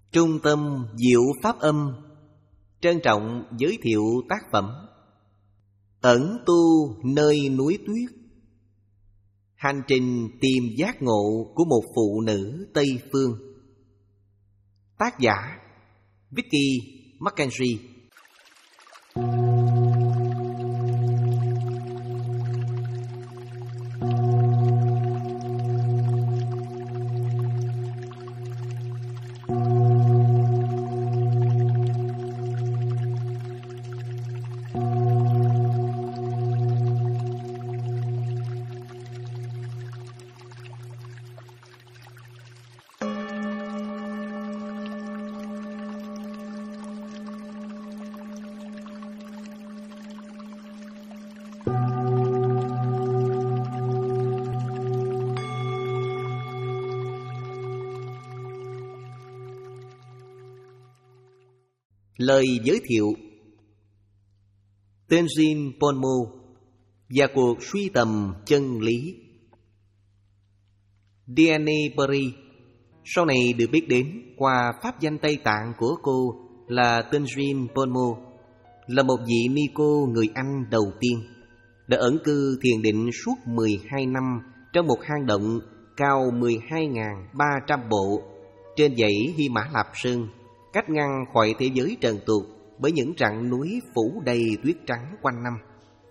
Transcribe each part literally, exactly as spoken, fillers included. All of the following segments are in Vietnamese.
Trung tâm Diệu Pháp Âm trân trọng giới thiệu tác phẩm Ẩn tu nơi núi tuyết. Hành trình tìm giác ngộ của một phụ nữ Tây Phương. Tác giả Vicky Mackenzie. Lời giới thiệu: Tenzin Ponmo và cuộc suy tầm chân lý. Diane Paris sau này được biết đến qua pháp danh Tây Tạng của cô là Tenzin Ponmo, là một vị ni cô người Anh đầu tiên đã ẩn cư thiền định suốt mười hai năm trong một hang động cao mười hai nghìn ba trăm bộ trên dãy Hy Mã Lạp Sơn, cách ngăn khỏi thế giới trần tục bởi những rặng núi phủ đầy tuyết trắng quanh năm.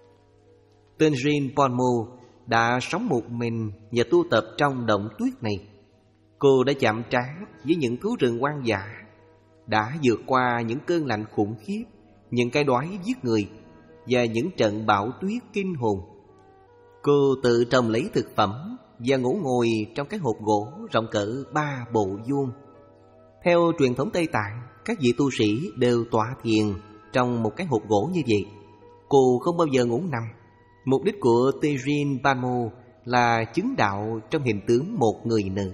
Tenzin Ponmo đã sống một mình và tu tập trong động tuyết này. Cô đã chạm trán với những thú rừng hoang dã, đã vượt qua những cơn lạnh khủng khiếp, những cái đói giết người và những trận bão tuyết kinh hồn. Cô tự trồng lấy thực phẩm và ngủ ngồi trong cái hộp gỗ rộng cỡ ba bộ vuông. Theo truyền thống Tây Tạng, các vị tu sĩ đều tọa thiền trong một cái hộp gỗ như vậy. Cô không bao giờ ngủ nằm. Mục đích của Tenzin Ponmo là chứng đạo trong hình tướng một người nữ.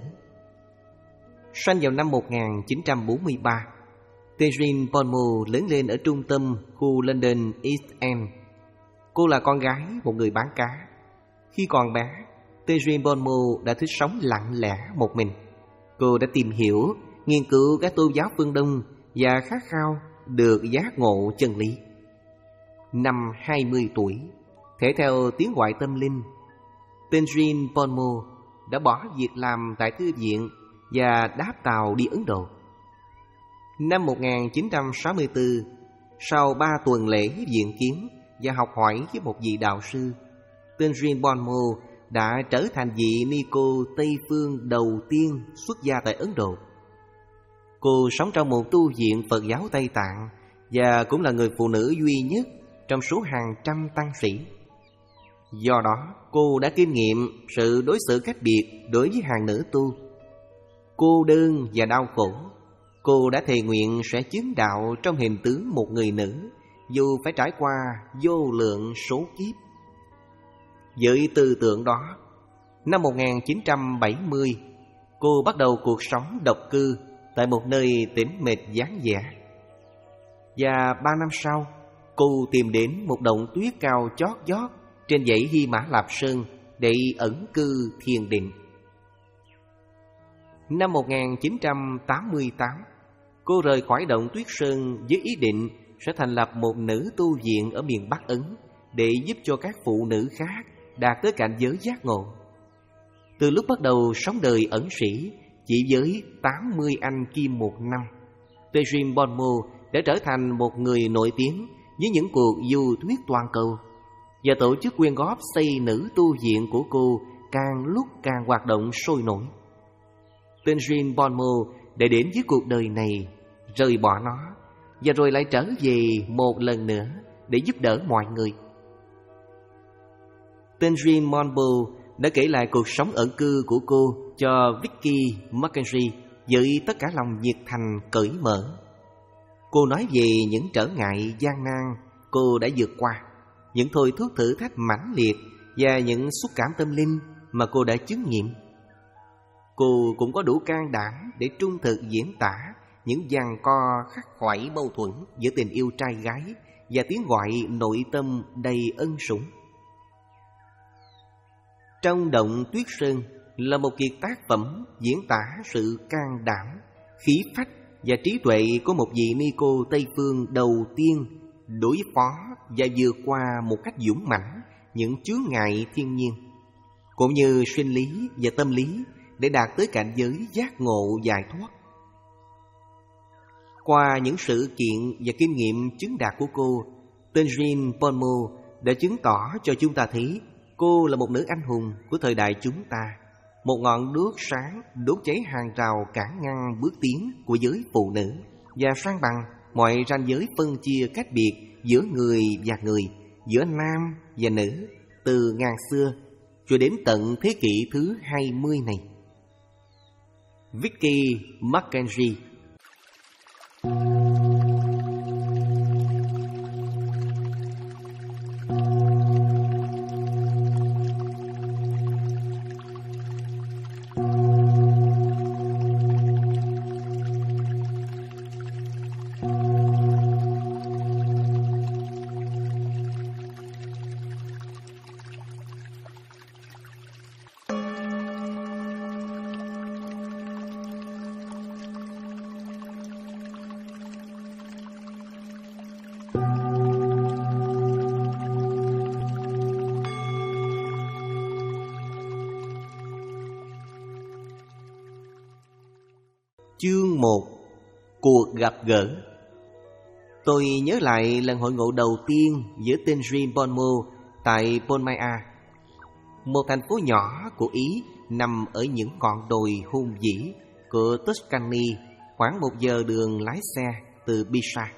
Sanh vào năm một nghìn chín trăm bốn mươi ba, Tenzin Ponmo lớn lên ở trung tâm khu London East End. Cô là con gái một người bán cá. Khi còn bé, Tenzin Ponmo đã thích sống lặng lẽ một mình. Cô đã tìm hiểu, nghiên cứu các tôn giáo phương Đông và khát khao được giác ngộ chân lý. Năm hai mươi tuổi, thể theo tiếng gọi tâm linh, Tenzin Ponmo đã bỏ việc làm tại thư viện và đáp tàu đi Ấn Độ. Năm một nghìn chín trăm sáu mươi tư, sau ba tuần lễ viện kiến và học hỏi với một vị đạo sư, Tenzin Ponmo đã trở thành vị ni cô Tây Phương đầu tiên xuất gia tại Ấn Độ. Cô sống trong một tu viện Phật giáo Tây Tạng và cũng là người phụ nữ duy nhất trong số hàng trăm tăng sĩ. Do đó, cô đã kinh nghiệm sự đối xử cách biệt đối với hàng nữ tu. Cô đơn và đau khổ, cô đã thề nguyện sẽ chứng đạo trong hình tướng một người nữ, dù phải trải qua vô lượng số kiếp. Với tư tưởng đó, năm một nghìn chín trăm bảy mươi, cô bắt đầu cuộc sống độc cư tại một nơi tĩnh mịch vắng vẻ. Và ba năm sau, cô tìm đến một động tuyết cao chót vót trên dãy Hy Mã Lạp Sơn để ẩn cư thiền định. Năm một nghìn chín trăm tám mươi tám, cô rời khỏi động tuyết sơn với ý định sẽ thành lập một nữ tu viện ở miền Bắc Ấn để giúp cho các phụ nữ khác đạt tới cảnh giới giác ngộ. Từ lúc bắt đầu sống đời ẩn sĩ chỉ với tám mươi anh kim một năm, Tenzin Ponmo đã trở thành một người nổi tiếng với những cuộc du thuyết toàn cầu, và tổ chức quyên góp xây nữ tu viện của cô càng lúc càng hoạt động sôi nổi. Tenzin Ponmo đã đến với cuộc đời này, rời bỏ nó, và rồi lại trở về một lần nữa để giúp đỡ mọi người. Tenzin Ponmo đã kể lại cuộc sống ẩn cư của cô cho Vicky Mackenzie với tất cả lòng nhiệt thành cởi mở. Cô nói về những trở ngại gian nan cô đã vượt qua, những thôi thúc thử thách mãnh liệt và những xúc cảm tâm linh mà cô đã chứng nghiệm. Cô cũng có đủ can đảm để trung thực diễn tả những giằng co khắc khoải mâu thuẫn giữa tình yêu trai gái và tiếng gọi nội tâm đầy ân sủng. Trong động tuyết sơn là một kiệt tác phẩm diễn tả sự can đảm, khí phách và trí tuệ của một vị ni cô Tây Phương đầu tiên đối phó và vượt qua một cách dũng mãnh những chướng ngại thiên nhiên, cũng như sinh lý và tâm lý để đạt tới cảnh giới giác ngộ giải thoát. Qua những sự kiện và kinh nghiệm chứng đạt của cô, Tenzin Ponmo đã chứng tỏ cho chúng ta thấy cô là một nữ anh hùng của thời đại chúng ta, một ngọn đuốc sáng đốt cháy hàng rào cản ngăn bước tiến của giới phụ nữ và san bằng mọi ranh giới phân chia cách biệt giữa người và người, giữa nam và nữ, từ ngàn xưa cho đến tận thế kỷ thứ hai mươi này. Vicky Mackenzie. Chương một. Cuộc gặp gỡ. Tôi nhớ lại lần hội ngộ đầu tiên giữa Tenzin Ponmo tại Ponmaya, một thành phố nhỏ của Ý nằm ở những ngọn đồi hùng vĩ của Tuscany, khoảng một giờ đường lái xe từ Pisa.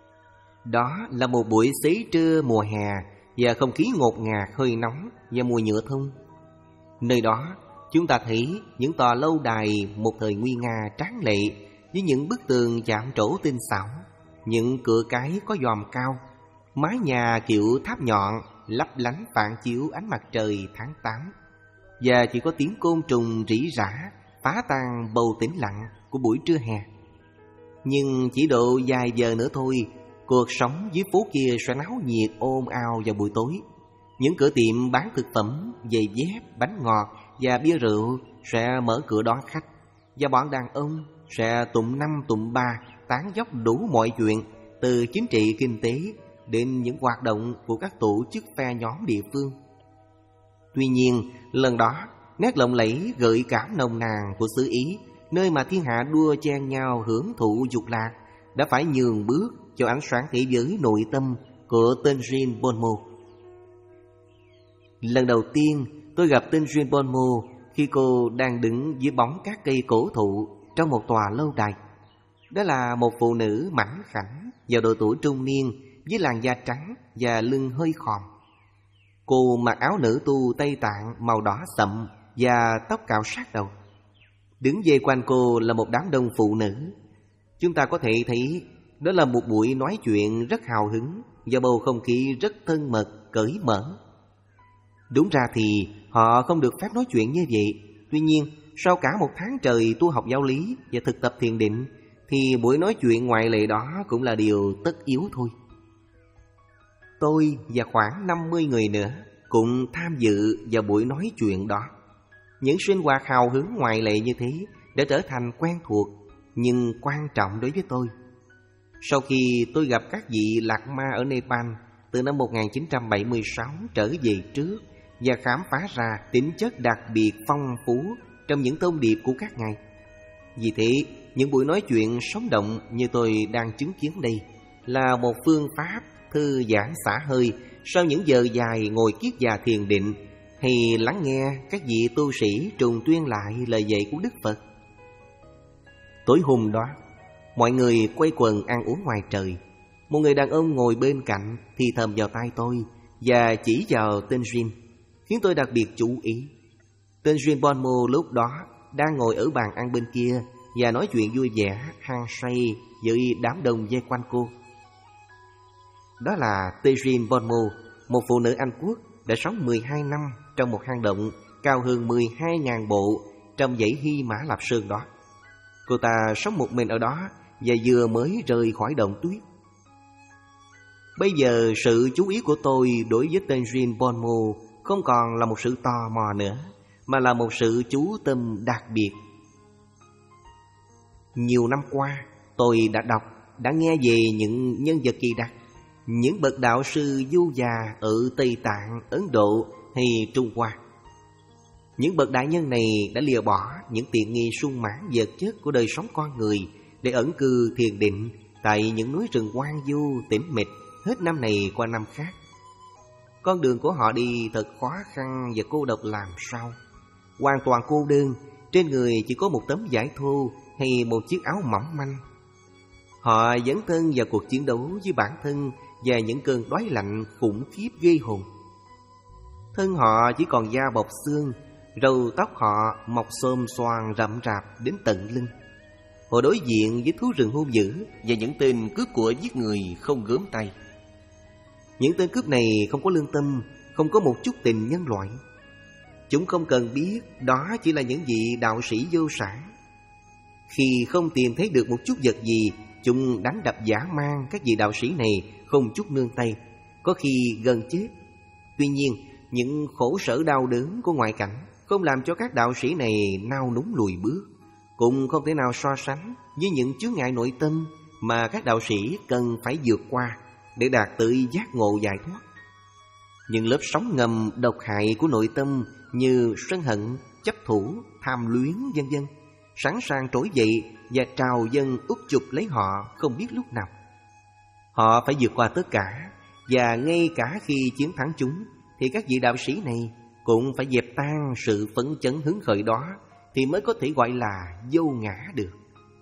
Đó là một buổi xế trưa mùa hè và không khí ngột ngạt hơi nóng và mùi nhựa thun. Nơi đó chúng ta thấy những tòa lâu đài một thời nguy nga tráng lệ với những bức tường chạm trổ tinh xảo, những cửa cái có giòm cao, mái nhà kiểu tháp nhọn lấp lánh phản chiếu ánh mặt trời tháng tám, và chỉ có tiếng côn trùng rỉ rả phá tan bầu tĩnh lặng của buổi trưa hè. Nhưng chỉ độ vài giờ nữa thôi, cuộc sống dưới phố kia sẽ náo nhiệt ồn ào vào buổi tối. Những cửa tiệm bán thực phẩm, giày dép, bánh ngọt và bia rượu sẽ mở cửa đón khách, và bọn đàn ông sẽ tụng năm tụng ba tán dóc đủ mọi chuyện, từ chính trị kinh tế đến những hoạt động của các tổ chức phe nhóm địa phương. Tuy nhiên, lần đó, nét lộng lẫy gợi cảm nồng nàn của xứ Ý, nơi mà thiên hạ đua chen nhau hưởng thụ dục lạc, đã phải nhường bước cho ánh sáng thế giới nội tâm của Tenzin Ponmo. Lần đầu tiên tôi gặp Tenzin Ponmo khi cô đang đứng dưới bóng các cây cổ thụ trong một tòa lâu đài. Đó là một phụ nữ mảnh khảnh vào độ tuổi trung niên, với làn da trắng và lưng hơi khòm. Cô mặc áo nữ tu Tây Tạng màu đỏ sậm và tóc cạo sát đầu. Đứng dây quanh cô là một đám đông phụ nữ. Chúng ta có thể thấy đó là một buổi nói chuyện rất hào hứng và bầu không khí rất thân mật, cởi mở. Đúng ra thì họ không được phép nói chuyện như vậy. Tuy nhiên, sau cả một tháng trời tu học giáo lý và thực tập thiền định, thì buổi nói chuyện ngoại lệ đó cũng là điều tất yếu thôi. Tôi và khoảng năm mươi người nữa cũng tham dự vào buổi nói chuyện đó. Những sinh hoạt hào hứng ngoại lệ như thế đã trở thành quen thuộc nhưng quan trọng đối với tôi. Sau khi tôi gặp các vị lạc ma ở Nepal từ năm một nghìn chín trăm bảy mươi sáu trở về trước, và khám phá ra tính chất đặc biệt phong phú trong những thông điệp của các ngài. Vì thế, những buổi nói chuyện sống động như tôi đang chứng kiến đây là một phương pháp thư giãn xả hơi sau những giờ dài ngồi kiết già thiền định, hay lắng nghe các vị tu sĩ trùng tuyên lại lời dạy của Đức Phật. Tối hôm đó, mọi người quây quần ăn uống ngoài trời. Một người đàn ông ngồi bên cạnh thì thầm vào tai tôi và chỉ vào Tenzin, khiến tôi đặc biệt chú ý. Tenzin Ponmo lúc đó đang ngồi ở bàn ăn bên kia và nói chuyện vui vẻ, hăng say với đám đông vây quanh cô. Đó là Tenzin Ponmo, một phụ nữ Anh Quốc đã sống mười hai năm trong một hang động cao hơn mười hai nghìn bộ trong dãy Hy Mã Lạp Sơn đó. Cô ta sống một mình ở đó và vừa mới rời khỏi động tuyết. Bây giờ sự chú ý của tôi đối với Tenzin Ponmo không còn là một sự tò mò nữa, mà là một sự chú tâm đặc biệt. Nhiều năm qua, Tôi đã đọc, đã nghe về những nhân vật kỳ đặc, những bậc đạo sư du già ở Tây Tạng, Ấn Độ hay Trung Hoa. Những bậc đại nhân này đã lìa bỏ những tiện nghi sung mãn vật chất của đời sống con người để ẩn cư thiền định tại những núi rừng hoang vu tĩnh mịch hết năm này qua năm khác. Con đường của họ đi thật khó khăn và cô độc làm sao. Hoàn toàn cô đơn, trên người chỉ có một tấm vải thô hay một chiếc áo mỏng manh. Họ dấn thân vào cuộc chiến đấu với bản thân và những cơn đói lạnh khủng khiếp ghê hồn. Thân họ chỉ còn da bọc xương, râu tóc họ mọc xồm xoàn rậm rạp đến tận lưng. Họ đối diện với thú rừng hung dữ và những tên cướp của giết người không gớm tay. Những tên cướp này không có lương tâm, không có một chút tình nhân loại. Chúng không cần biết đó chỉ là những vị đạo sĩ vô sản. Khi không tìm thấy được một chút vật gì, chúng đánh đập dã man các vị đạo sĩ này không chút nương tay, có khi gần chết. Tuy nhiên, những khổ sở đau đớn của ngoại cảnh không làm cho các đạo sĩ này nao núng lùi bước, cũng không thể nào so sánh với những chướng ngại nội tâm mà các đạo sĩ cần phải vượt qua để đạt tới giác ngộ giải thoát. Những lớp sóng ngầm độc hại của nội tâm như sân hận, chấp thủ, tham luyến vân vân sẵn sàng trỗi dậy và trào dâng úp chụp lấy họ không biết lúc nào. Họ phải vượt qua tất cả, và ngay cả khi chiến thắng chúng thì các vị đạo sĩ này cũng phải dẹp tan sự phấn chấn hứng khởi đó thì mới có thể gọi là vô ngã được.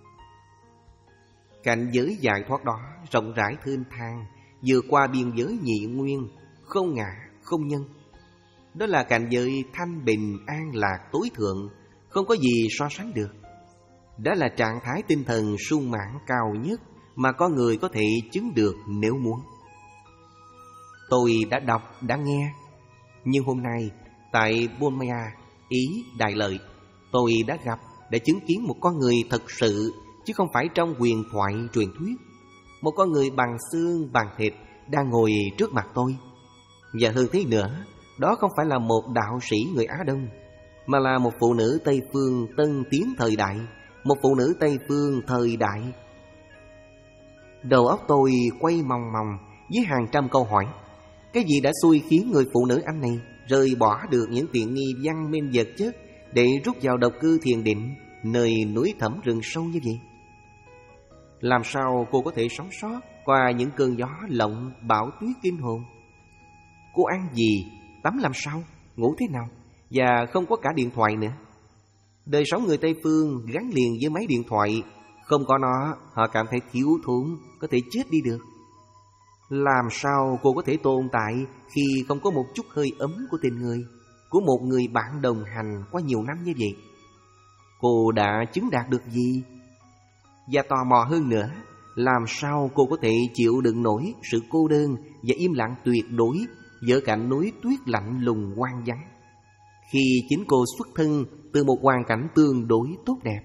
Cảnh giới giải thoát đó rộng rãi thênh thang, vượt qua biên giới nhị nguyên, không ngã, không nhân. Đó là cảnh giới thanh bình an lạc tối thượng, không có gì so sánh được. Đó là trạng thái tinh thần sung mãn cao nhất mà con người có thể chứng được nếu muốn. Tôi đã đọc, đã nghe. Nhưng hôm nay, tại Buôn Maya, Ý, Đại Lợi, tôi đã gặp, đã chứng kiến một con người thật sự, chứ không phải trong huyền thoại truyền thuyết. Một con người bằng xương, bằng thịt đang ngồi trước mặt tôi. Và hơn thế nữa, đó không phải là một đạo sĩ người Á Đông, mà là một phụ nữ Tây Phương tân tiến thời đại, một phụ nữ Tây Phương thời đại. Đầu óc tôi quay mòng mòng với hàng trăm câu hỏi. Cái gì đã xui khiến người phụ nữ Anh này rời bỏ được những tiện nghi văn minh vật chất để rút vào độc cư thiền định nơi núi thẳm rừng sâu như vậy? Làm sao cô có thể sống sót qua những cơn gió lộng bão tuyết kinh hồn? Cô ăn gì, tắm làm sao, ngủ thế nào, và không có cả điện thoại nữa. Đời sống người Tây Phương gắn liền với máy điện thoại, không có nó họ cảm thấy thiếu thốn, có thể chết đi được. Làm sao cô có thể tồn tại khi không có một chút hơi ấm của tình người, của một người bạn đồng hành qua nhiều năm như vậy? Cô đã chứng đạt được gì? Và tò mò hơn nữa, làm sao cô có thể chịu đựng nổi sự cô đơn và im lặng tuyệt đối giữa cạnh núi tuyết lạnh lùng hoang vắng, khi chính cô xuất thân từ một hoàn cảnh tương đối tốt đẹp?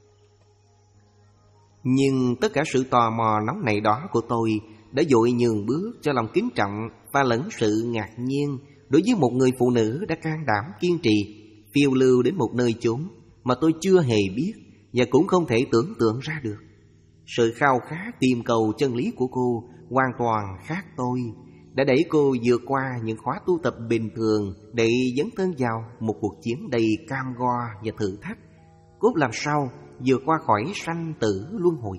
Nhưng tất cả sự tò mò nóng nảy đó của tôi đã vội nhường bước cho lòng kính trọng và lẫn sự ngạc nhiên đối với một người phụ nữ đã can đảm kiên trì phiêu lưu đến một nơi chốn mà tôi chưa hề biết và cũng không thể tưởng tượng ra được. Sự khao khát tìm cầu chân lý của cô hoàn toàn khác tôi, đã đẩy cô vượt qua những khóa tu tập bình thường để dấn thân vào một cuộc chiến đầy cam go và thử thách, cốt làm sao vượt qua khỏi sanh tử luân hồi.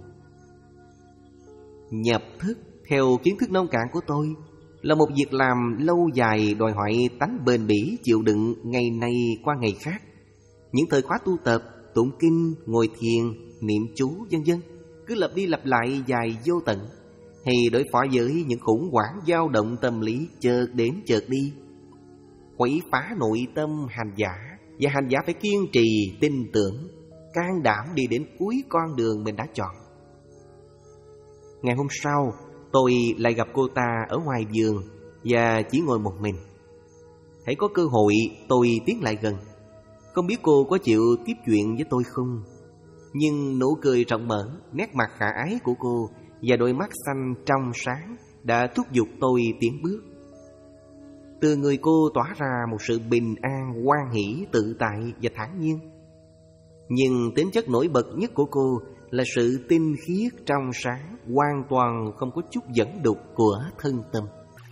Nhập thức theo kiến thức nông cạn của tôi là một việc làm lâu dài, đòi hỏi tánh bền bỉ chịu đựng ngày này qua ngày khác. Những thời khóa tu tập, tụng kinh, ngồi thiền, niệm chú vân vân cứ lặp đi lặp lại dài vô tận, hay đối phó với những khủng hoảng dao động tâm lý chợt đến chợt đi, khuấy phá nội tâm hành giả. Và hành giả phải kiên trì, tin tưởng, can đảm đi đến cuối con đường mình đã chọn. Ngày hôm sau, tôi lại gặp cô ta ở ngoài vườn và chỉ ngồi một mình. Hãy có cơ hội tôi tiến lại gần. Không biết cô có chịu tiếp chuyện với tôi không? Nhưng nụ cười rộng mở, nét mặt khả ái của cô và đôi mắt xanh trong sáng đã thúc giục tôi tiến bước. Từ người cô tỏa ra một sự bình an, hoan hỷ, tự tại và thản nhiên. Nhưng tính chất nổi bật nhất của cô là sự tinh khiết trong sáng, hoàn toàn không có chút dẫn đục của thân tâm.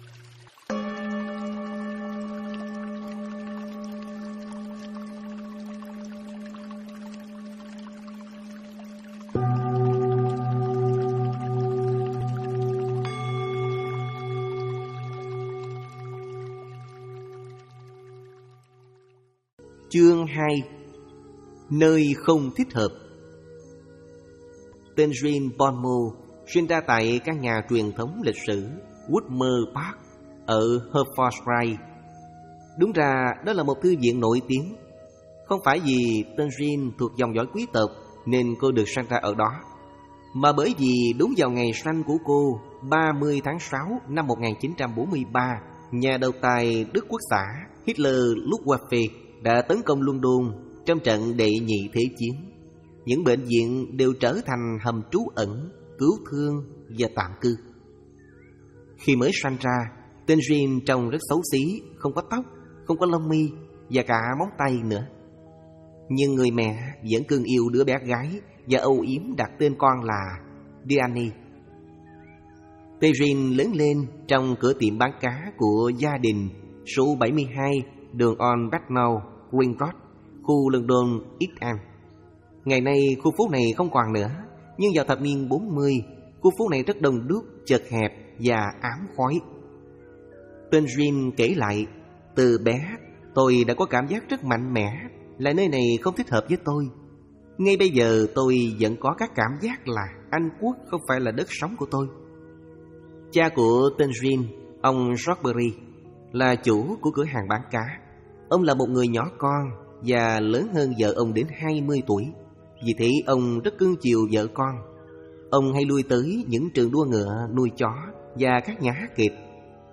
Chương hai. Nơi không thích hợp. Tên Jean Bonmo sinh ra tại căn nhà truyền thống lịch sử Woodmere Park ở Hertfordshire. Đúng ra đó là một thư viện nổi tiếng. Không phải vì tên Jean thuộc dòng dõi quý tộc nên cô được sinh ra ở đó, mà bởi vì đúng vào ngày sanh của cô, ba mươi tháng sáu năm một nghìn chín trăm bốn mươi ba, nhà độc tài Đức Quốc xã Hitler Luftwaffe đã tấn công London trong trận đệ nhị thế chiến. Những bệnh viện đều trở thành hầm trú ẩn, cứu thương và tạm cư. Khi mới sanh ra, tên Jean trông rất xấu xí, không có tóc, không có lông mi và cả móng tay nữa. Nhưng người mẹ vẫn cưng yêu đứa bé gái và âu yếm đặt tên con là Diane. Tên Jean lớn lên trong cửa tiệm bán cá của gia đình số bảy mươi hai đường On Batnall, Green Road, khu London East End. Ngày nay khu phố này không còn nữa, nhưng vào thập niên bốn mươi, khu phố này rất đông đúc, chật hẹp và ám khói. Tên Jean kể lại, từ bé tôi đã có cảm giác rất mạnh mẽ là nơi này không thích hợp với tôi. Ngay bây giờ tôi vẫn có các cảm giác là Anh Quốc không phải là đất sống của tôi. Cha của tên Jean, ông Strawberry, là chủ của cửa hàng bán cá. Ông là một người nhỏ con và lớn hơn vợ ông đến hai mươi tuổi. Vì thế ông rất cưng chiều vợ con. Ông hay lui tới những trường đua ngựa, nuôi chó và các nhà hát kịch.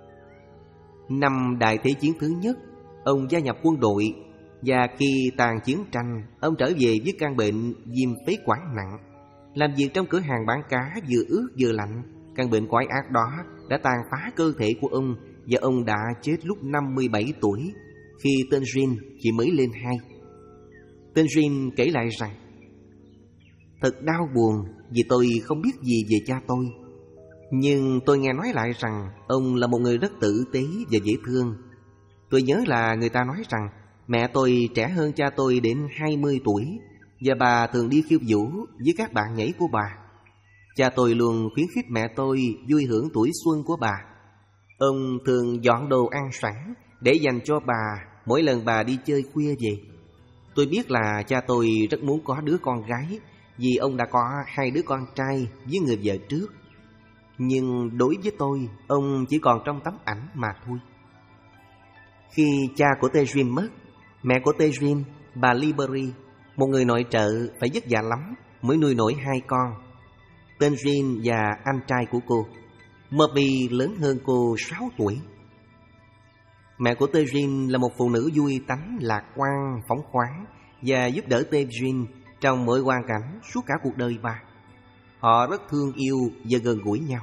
Năm Đại Thế chiến thứ nhất, ông gia nhập quân đội. Và khi tàn chiến tranh, ông trở về với căn bệnh viêm phế quản nặng. Làm việc trong cửa hàng bán cá vừa ướt vừa lạnh, căn bệnh quái ác đó đã tàn phá cơ thể của ông, và ông đã chết lúc năm mươi bảy tuổi, khi tên Jean chỉ mới lên hai. Tên Jean kể lại rằng, thật đau buồn vì tôi không biết gì về cha tôi. Nhưng tôi nghe nói lại rằng ông là một người rất tử tế và dễ thương. Tôi nhớ là người ta nói rằng mẹ tôi trẻ hơn cha tôi đến hai mươi tuổi, và bà thường đi khiêu vũ với các bạn nhảy của bà. Cha tôi luôn khuyến khích mẹ tôi vui hưởng tuổi xuân của bà. Ông thường dọn đồ ăn sẵn để dành cho bà mỗi lần bà đi chơi khuya về. Tôi biết là cha tôi rất muốn có đứa con gái, vì ông đã có hai đứa con trai với người vợ trước. Nhưng đối với tôi, ông chỉ còn trong tấm ảnh mà thôi. Khi cha của Tejin mất, mẹ của Tejin, bà Libery, một người nội trợ phải vất vả lắm mới nuôi nổi hai con, tên Jean và anh trai của cô. Murphy lớn hơn cô sáu tuổi. Mẹ của Tejin là một phụ nữ vui tánh, lạc quan, phóng khoáng và giúp đỡ Tejin trong mọi hoàn cảnh suốt cả cuộc đời bà. Họ rất thương yêu và gần gũi nhau.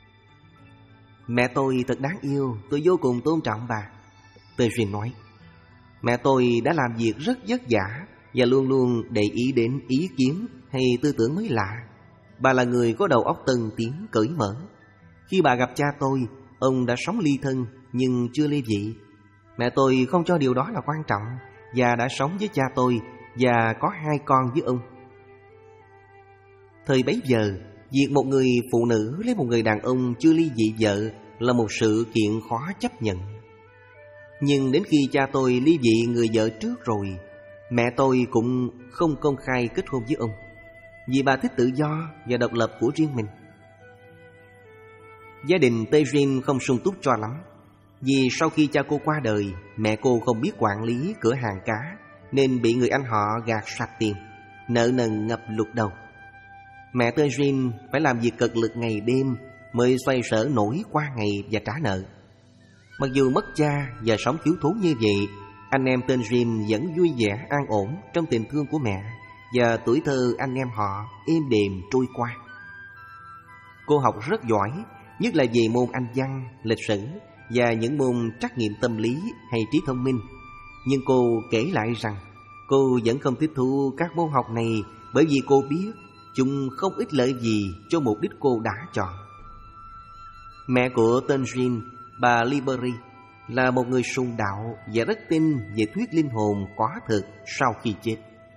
Mẹ tôi thật đáng yêu, tôi vô cùng tôn trọng bà, Tejin nói. Mẹ tôi đã làm việc rất vất vả và luôn luôn để ý đến ý kiến hay tư tưởng mới lạ. Bà là người có đầu óc tân tiến, cởi mở. Khi bà gặp cha tôi, ông đã sống ly thân nhưng chưa ly dị. Mẹ tôi không cho điều đó là quan trọng và đã sống với cha tôi và có hai con với ông. Thời bấy giờ, việc một người phụ nữ lấy một người đàn ông chưa ly dị vợ là một sự kiện khó chấp nhận. Nhưng đến khi cha tôi ly dị người vợ trước rồi, mẹ tôi cũng không công khai kết hôn với ông, vì bà thích tự do và độc lập của riêng mình. Gia đình Tejin không sung túc cho lắm, vì sau khi cha cô qua đời, mẹ cô không biết quản lý cửa hàng cá nên bị người anh họ gạt sạch tiền, nợ nần ngập lụt đầu. Mẹ Tejin phải làm việc cật lực ngày đêm mới xoay sở nổi qua ngày và trả nợ. Mặc dù mất cha và sống thiếu thốn như vậy, anh em tên Jean vẫn vui vẻ an ổn trong tình thương của mẹ, và tuổi thơ anh em họ êm đềm trôi qua. Cô học rất giỏi, nhất là về môn Anh văn, lịch sử và những môn trắc nghiệm tâm lý hay trí thông minh. Nhưng cô kể lại rằng cô vẫn không tiếp thu các môn học này bởi vì cô biết chúng không ích lợi gì cho mục đích cô đã chọn. Mẹ của tên Jean, bà Liberty, là một người sùng đạo và rất tin về thuyết linh hồn có thực sau khi chết.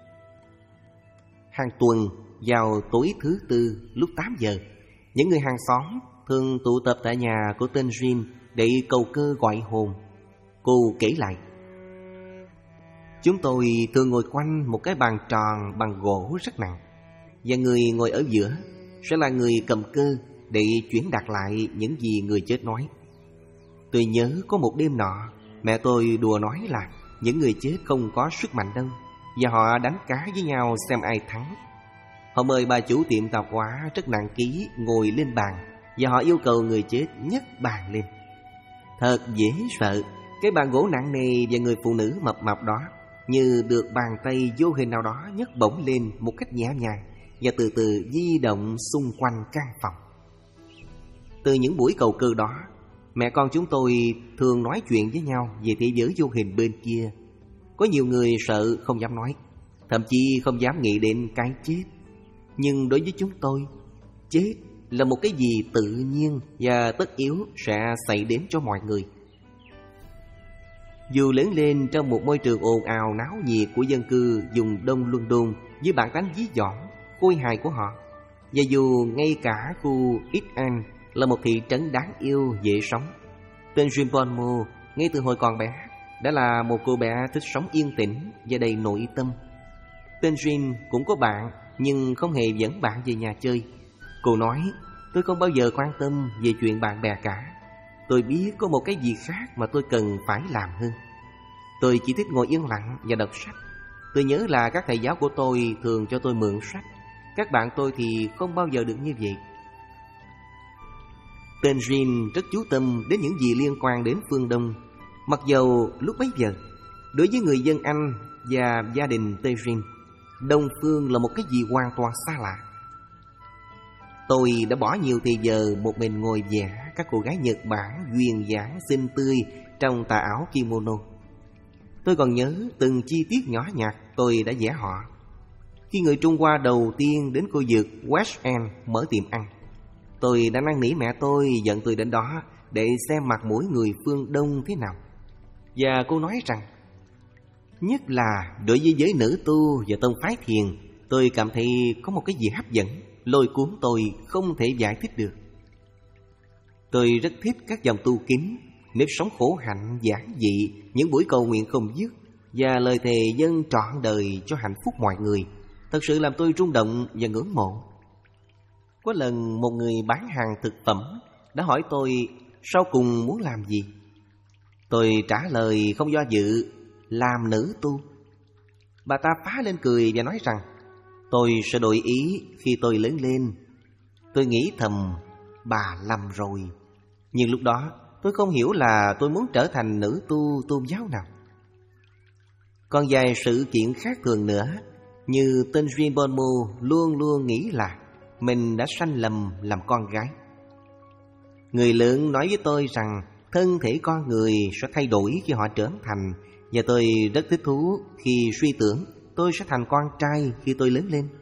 Hàng tuần vào tối thứ tư lúc tám giờ, những người hàng xóm thường tụ tập tại nhà của tên Jean để cầu cơ gọi hồn. Cô kể lại: chúng tôi thường ngồi quanh một cái bàn tròn bằng gỗ rất nặng, và người ngồi ở giữa sẽ là người cầm cơ để chuyển đạt lại những gì người chết nói. Tôi nhớ có một đêm nọ, mẹ tôi đùa nói là những người chết không có sức mạnh đâu, và họ đánh cá với nhau xem ai thắng. Họ mời bà chủ tiệm tạp hóa rất nặng ký ngồi lên bàn, và họ yêu cầu người chết nhấc bàn lên. Thật dễ sợ, cái bàn gỗ nặng nề và người phụ nữ mập mạp đó như được bàn tay vô hình nào đó nhấc bổng lên một cách nhẹ nhàng và từ từ di động xung quanh căn phòng. Từ những buổi cầu cơ đó, mẹ con chúng tôi thường nói chuyện với nhau về thế giới vô hình bên kia. Có nhiều người sợ không dám nói, thậm chí không dám nghĩ đến cái chết. Nhưng đối với chúng tôi, chết là một cái gì tự nhiên và tất yếu sẽ xảy đến cho mọi người. Dù lớn lên trong một môi trường ồn ào náo nhiệt của dân cư vùng Đông London với bản tánh dí dỏm, khôi hài của họ, và dù ngay cả khu East End là một thị trấn đáng yêu dễ sống, tên Jean Bonmo ngay từ hồi còn bé đã là một cô bé thích sống yên tĩnh và đầy nội tâm. Tên Jean cũng có bạn, nhưng không hề dẫn bạn về nhà chơi. Cô nói: tôi không bao giờ quan tâm về chuyện bạn bè cả. Tôi biết có một cái gì khác mà tôi cần phải làm hơn. Tôi chỉ thích ngồi yên lặng và đọc sách. Tôi nhớ là các thầy giáo của tôi thường cho tôi mượn sách. Các bạn tôi thì không bao giờ được như vậy. Tên Jean rất chú tâm đến những gì liên quan đến phương Đông, mặc dầu lúc bấy giờ, đối với người dân Anh và gia đình tên Jean, Đông phương là một cái gì hoàn toàn xa lạ. Tôi đã bỏ nhiều thời giờ một mình ngồi vẽ các cô gái Nhật Bản duyên dáng xinh tươi trong tà áo kimono. Tôi còn nhớ từng chi tiết nhỏ nhặt tôi đã vẽ họ. Khi người Trung Hoa đầu tiên đến khu vực West End mở tiệm ăn, tôi đã năn nỉ mẹ tôi dẫn tôi đến đó để xem mặt mũi người phương Đông thế nào. Và cô nói rằng, nhất là đối với giới nữ tu và tông phái thiền, tôi cảm thấy có một cái gì hấp dẫn, lôi cuốn tôi không thể giải thích được. Tôi rất thích các dòng tu kính, nếp sống khổ hạnh giản dị, những buổi cầu nguyện không dứt và lời thề dâng trọn đời cho hạnh phúc mọi người. Thật sự làm tôi rung động và ngưỡng mộ. Có lần một người bán hàng thực phẩm đã hỏi tôi sau cùng muốn làm gì. Tôi trả lời không do dự, làm nữ tu. Bà ta phá lên cười và nói rằng tôi sẽ đổi ý khi tôi lớn lên. Tôi nghĩ thầm, bà lầm rồi. Nhưng lúc đó tôi không hiểu là tôi muốn trở thành nữ tu tôn giáo nào. Còn vài sự kiện khác thường nữa, như tên Jean Bonmo luôn luôn nghĩ là mình đã sanh lầm làm con gái. Người lớn nói với tôi rằng thân thể con người sẽ thay đổi khi họ trưởng thành, và tôi rất thích thú khi suy tưởng tôi sẽ thành con trai khi tôi lớn lên.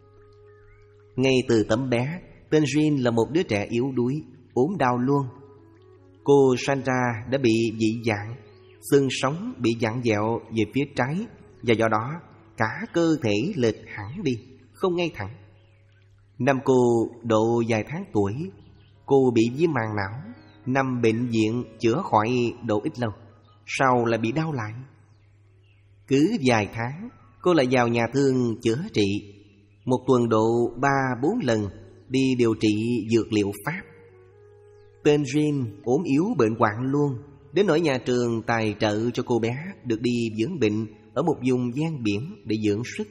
Ngay từ tấm bé, tên Jean là một đứa trẻ yếu đuối, ốm đau luôn. Cô Sandra đã bị dị dạng, xương sống bị vặn vẹo về phía trái, và do đó cả cơ thể lệch hẳn đi, không ngay thẳng. Năm cô độ vài tháng tuổi, cô bị viêm màng não, nằm bệnh viện chữa khỏi độ ít lâu, sau lại bị đau lại. Cứ vài tháng, cô lại vào nhà thương chữa trị, một tuần độ ba bốn lần đi điều trị dược liệu Pháp. Tên Jean ốm yếu bệnh hoạn luôn, đến nỗi nhà trường tài trợ cho cô bé được đi dưỡng bệnh ở một vùng ven biển để dưỡng sức.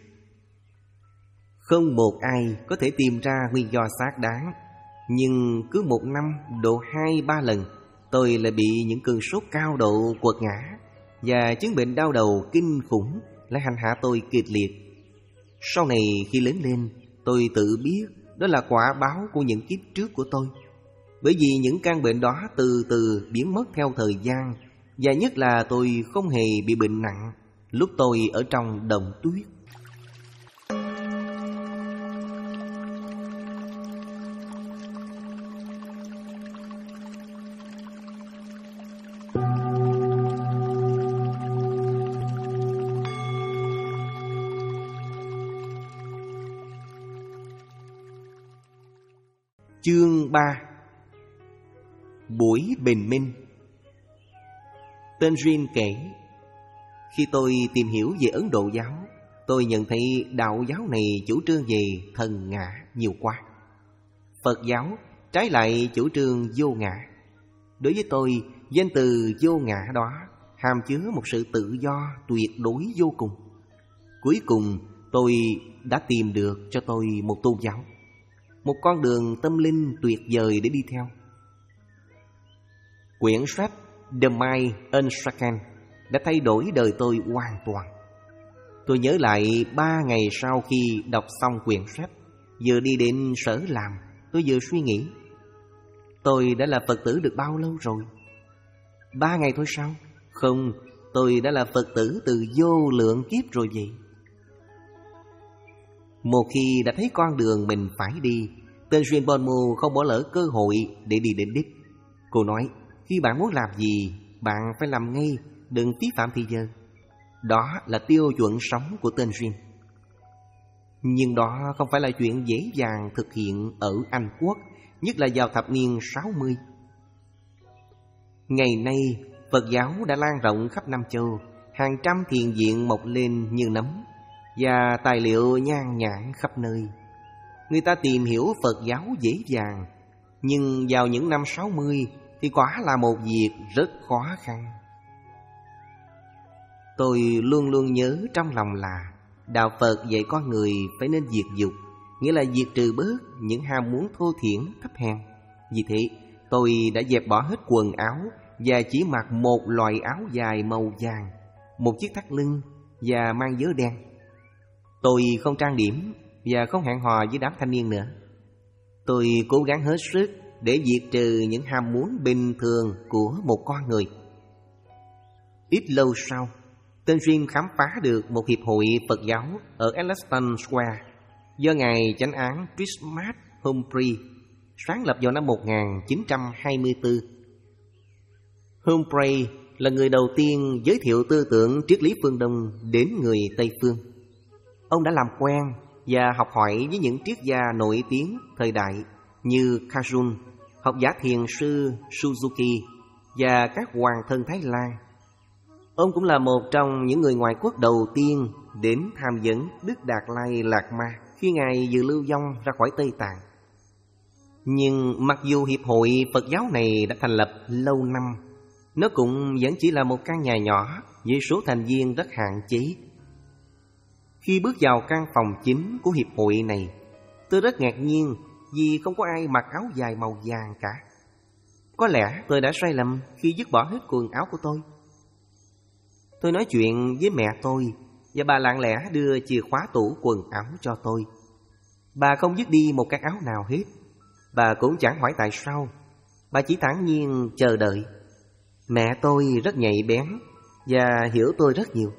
Không một ai có thể tìm ra nguyên do xác đáng, nhưng cứ một năm độ hai ba lần, tôi lại bị những cơn sốt cao độ quật ngã, và chứng bệnh đau đầu kinh khủng lại hành hạ tôi kịch liệt. Sau này khi lớn lên, tôi tự biết đó là quả báo của những kiếp trước của tôi. Bởi vì những căn bệnh đó từ từ biến mất theo thời gian, và nhất là tôi không hề bị bệnh nặng lúc tôi ở trong đồng tuyết. Chương ba. Buổi bình minh. Tên Rin kể, khi tôi tìm hiểu về Ấn Độ giáo, tôi nhận thấy đạo giáo này chủ trương về thần ngã nhiều quá. Phật giáo trái lại chủ trương vô ngã. Đối với tôi, danh từ vô ngã đó hàm chứa một sự tự do tuyệt đối vô cùng. Cuối cùng tôi đã tìm được cho tôi một tôn giáo, một con đường tâm linh tuyệt vời để đi theo. Quyển sách The Mind Unshaken đã thay đổi đời tôi hoàn toàn. Tôi nhớ lại ba ngày sau khi đọc xong quyển sách, vừa đi đến sở làm, tôi vừa suy nghĩ, tôi đã là Phật tử được bao lâu rồi? Ba ngày thôi sao? Không, tôi đã là Phật tử từ vô lượng kiếp rồi vậy. Một khi đã thấy con đường mình phải đi, tên Rin Bonmu không bỏ lỡ cơ hội để đi đến đích. Cô nói, khi bạn muốn làm gì, bạn phải làm ngay, đừng phí phạm thời giờ. Đó là tiêu chuẩn sống của tên Rin. Nhưng đó không phải là chuyện dễ dàng thực hiện ở Anh Quốc, nhất là vào thập niên sáu mươi. Ngày nay, Phật giáo đã lan rộng khắp Nam Châu, hàng trăm thiền viện mọc lên như nấm, và tài liệu nhan nhản khắp nơi. Người ta tìm hiểu Phật giáo dễ dàng, nhưng vào những năm sáu mươi thì quả là một việc rất khó khăn. Tôi luôn luôn nhớ trong lòng là đạo Phật dạy con người phải nên diệt dục, nghĩa là diệt trừ bớt những ham muốn thô thiển thấp hèn. Vì thế, tôi đã dẹp bỏ hết quần áo và chỉ mặc một loại áo dài màu vàng, một chiếc thắt lưng và mang vớ đen. Tôi không trang điểm và không hẹn hò với đám thanh niên nữa. Tôi cố gắng hết sức để diệt trừ những ham muốn bình thường của một con người. Ít lâu sau, tên Rin khám phá được một hiệp hội Phật giáo ở Elliston Square do Ngài Chánh án Christmas Humphrey sáng lập vào năm một nghìn chín trăm hai mươi tư. Humphrey là người đầu tiên giới thiệu tư tưởng triết lý phương Đông đến người Tây phương. Ông đã làm quen và học hỏi với những triết gia nổi tiếng thời đại như Kajun, học giả thiền sư Suzuki và các hoàng thân Thái Lan. Ông cũng là một trong những người ngoại quốc đầu tiên đến tham vấn Đức Đạt Lai Lạt Ma khi Ngài vừa lưu vong ra khỏi Tây Tạng. Nhưng mặc dù hiệp hội Phật giáo này đã thành lập lâu năm, nó cũng vẫn chỉ là một căn nhà nhỏ với số thành viên rất hạn chế. Khi bước vào căn phòng chính của hiệp hội này, tôi rất ngạc nhiên vì không có ai mặc áo dài màu vàng cả. Có lẽ tôi đã sai lầm khi dứt bỏ hết quần áo của tôi. Tôi nói chuyện với mẹ tôi và bà lặng lẽ đưa chìa khóa tủ quần áo cho tôi. Bà không dứt đi một cái áo nào hết. Bà cũng chẳng hỏi tại sao. Bà chỉ thản nhiên chờ đợi. Mẹ tôi rất nhạy bén và hiểu tôi rất nhiều.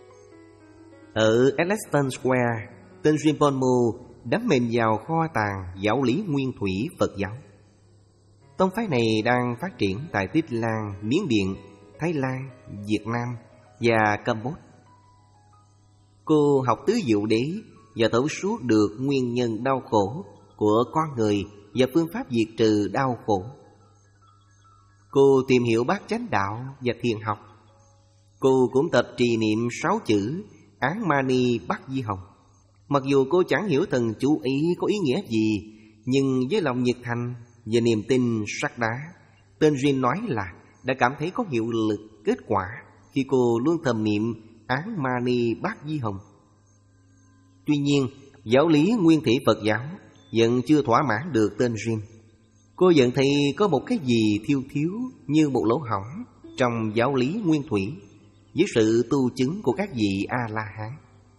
Ở Elliston Square, tên Rin Bonmu đắm mình vào kho tàng giáo lý nguyên thủy Phật giáo. Tông phái này đang phát triển tại Tích Lan, Miến Điện, Thái Lan, Việt Nam và Campuchia. Cô học tứ diệu đế và thấu suốt được nguyên nhân đau khổ của con người và phương pháp diệt trừ đau khổ. Cô tìm hiểu bát chánh đạo và thiền học. Cô cũng tập trì niệm sáu chữ Án Mani Bát Di Hồng. Mặc dù cô chẳng hiểu thần chú ý có ý nghĩa gì, nhưng với lòng nhiệt thành và niềm tin sắt đá, tên Rin nói là đã cảm thấy có hiệu lực kết quả khi cô luôn thầm niệm Án Mani Bát Di Hồng. Tuy nhiên, giáo lý nguyên thủy Phật giáo vẫn chưa thỏa mãn được tên Rin. Cô vẫn thấy có một cái gì thiêu thiếu như một lỗ hổng trong giáo lý nguyên thủy với sự tu chứng của các vị A-la-hán.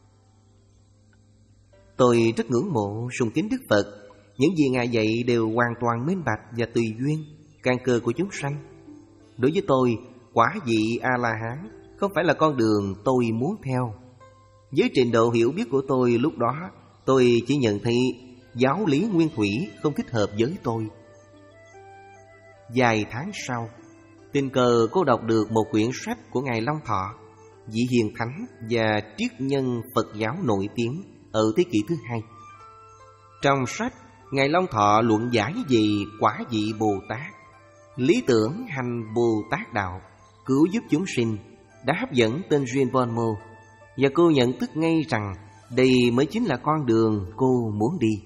Tôi rất ngưỡng mộ sùng kính Đức Phật. Những gì Ngài dạy đều hoàn toàn minh bạch và tùy duyên, căn cơ của chúng sanh. Đối với tôi, quả vị A-la-hán không phải là con đường tôi muốn theo. Với trình độ hiểu biết của tôi lúc đó, tôi chỉ nhận thấy giáo lý nguyên thủy không thích hợp với tôi. Vài tháng sau, tình cờ cô đọc được một quyển sách của Ngài Long Thọ, vị hiền thánh và triết nhân Phật giáo nổi tiếng ở thế kỷ thứ hai. Trong sách, Ngài Long Thọ luận giải về quả vị Bồ Tát, lý tưởng hành Bồ Tát đạo, cứu giúp chúng sinh, đã hấp dẫn tên Duyên Bon Mô, và cô nhận thức ngay rằng đây mới chính là con đường cô muốn đi.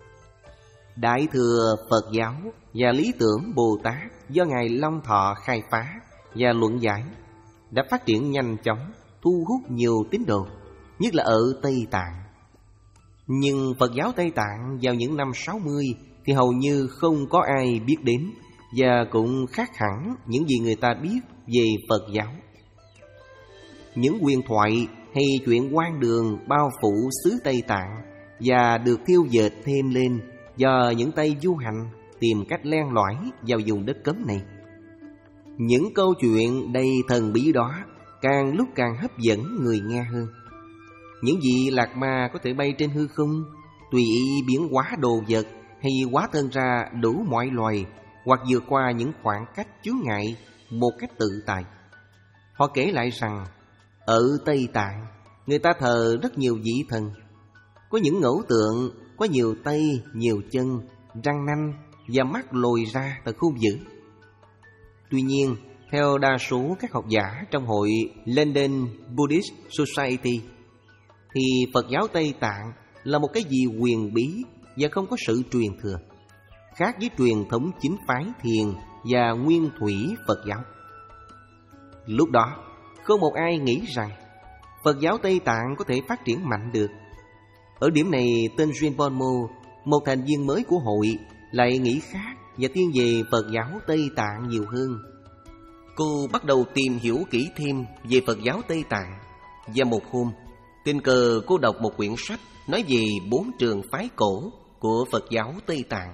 Đại thừa Phật giáo và lý tưởng Bồ Tát do Ngài Long Thọ khai phá và luận giải đã phát triển nhanh chóng, thu hút nhiều tín đồ, nhất là ở Tây Tạng. Nhưng Phật giáo Tây Tạng vào những năm sáu mươi thì hầu như không có ai biết đến, và cũng khác hẳn những gì người ta biết về Phật giáo. Những huyền thoại hay chuyện hoang đường bao phủ xứ Tây Tạng và được thiêu dệt thêm lên do những tay du hành tìm cách len lỏi vào vùng đất cấm này. Những câu chuyện đầy thần bí đó càng lúc càng hấp dẫn người nghe hơn. Những vị lạc ma có thể bay trên hư không, tùy ý biến hóa đồ vật hay hóa thân ra đủ mọi loài, hoặc vượt qua những khoảng cách chướng ngại một cách tự tại. Họ kể lại rằng ở Tây Tạng, người ta thờ rất nhiều vị thần. Có những ngẫu tượng có nhiều tay, nhiều chân, răng nanh và mắt lồi ra thật hung dữ. Tuy nhiên, theo đa số các học giả trong hội London Buddhist Society, thì Phật giáo Tây Tạng là một cái gì huyền bí và không có sự truyền thừa, khác với truyền thống chính phái thiền và nguyên thủy Phật giáo. Lúc đó, không một ai nghĩ rằng Phật giáo Tây Tạng có thể phát triển mạnh được. Ở điểm này, tên Duyên Bon Mô, một thành viên mới của hội, lại nghĩ khác và thiên về Phật giáo Tây Tạng nhiều hơn. Cô bắt đầu tìm hiểu kỹ thêm về Phật giáo Tây Tạng, và một hôm, tình cờ cô đọc một quyển sách nói về bốn trường phái cổ của Phật giáo Tây Tạng.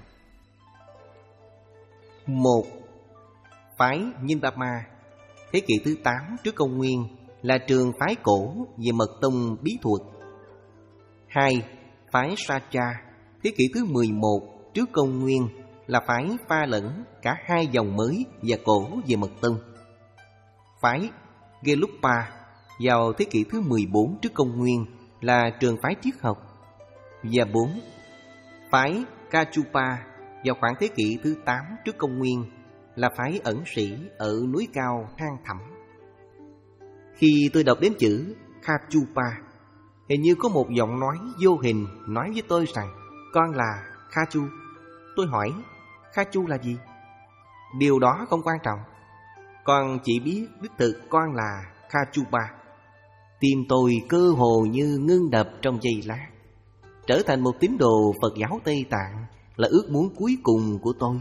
Một, phái Nyingma, thế kỷ thứ tám trước công nguyên, là trường phái cổ về mật tông bí thuật. Hai, phái Sacha, thế kỷ thứ mười một trước công nguyên, là phái pha lẫn cả hai dòng mới và cổ về mật tông. Phái Gelugpa vào thế kỷ thứ mười bốn trước công nguyên, là trường phái triết học. Và bốn, phái Kachupa vào khoảng thế kỷ thứ tám trước công nguyên, là phái ẩn sĩ ở núi cao hang thẳm. Khi tôi đọc đến chữ Kachupa, hình như có một giọng nói vô hình nói với tôi rằng con là Khachu. Tôi hỏi, Khachu là gì? Điều đó không quan trọng. Con chỉ biết đích thực con là Kachupa. Tim tôi cơ hồ như ngưng đập trong giây lát. Trở thành một tín đồ Phật giáo Tây Tạng là ước muốn cuối cùng của tôi.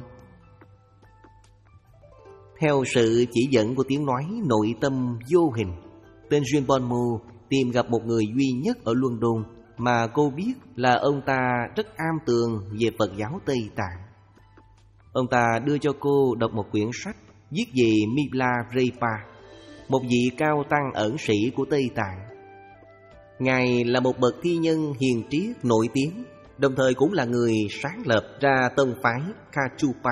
Theo sự chỉ dẫn của tiếng nói nội tâm vô hình, tên Duyên Bon Mô tìm gặp một người duy nhất ở London mà cô biết là ông ta rất am tường về Phật giáo Tây Tạng. Ông ta đưa cho cô đọc một quyển sách viết về Milarepa, một vị cao tăng ẩn sĩ của Tây Tạng. Ngài là một bậc thi nhân hiền triết nổi tiếng, đồng thời cũng là người sáng lập ra tông phái Kachupa.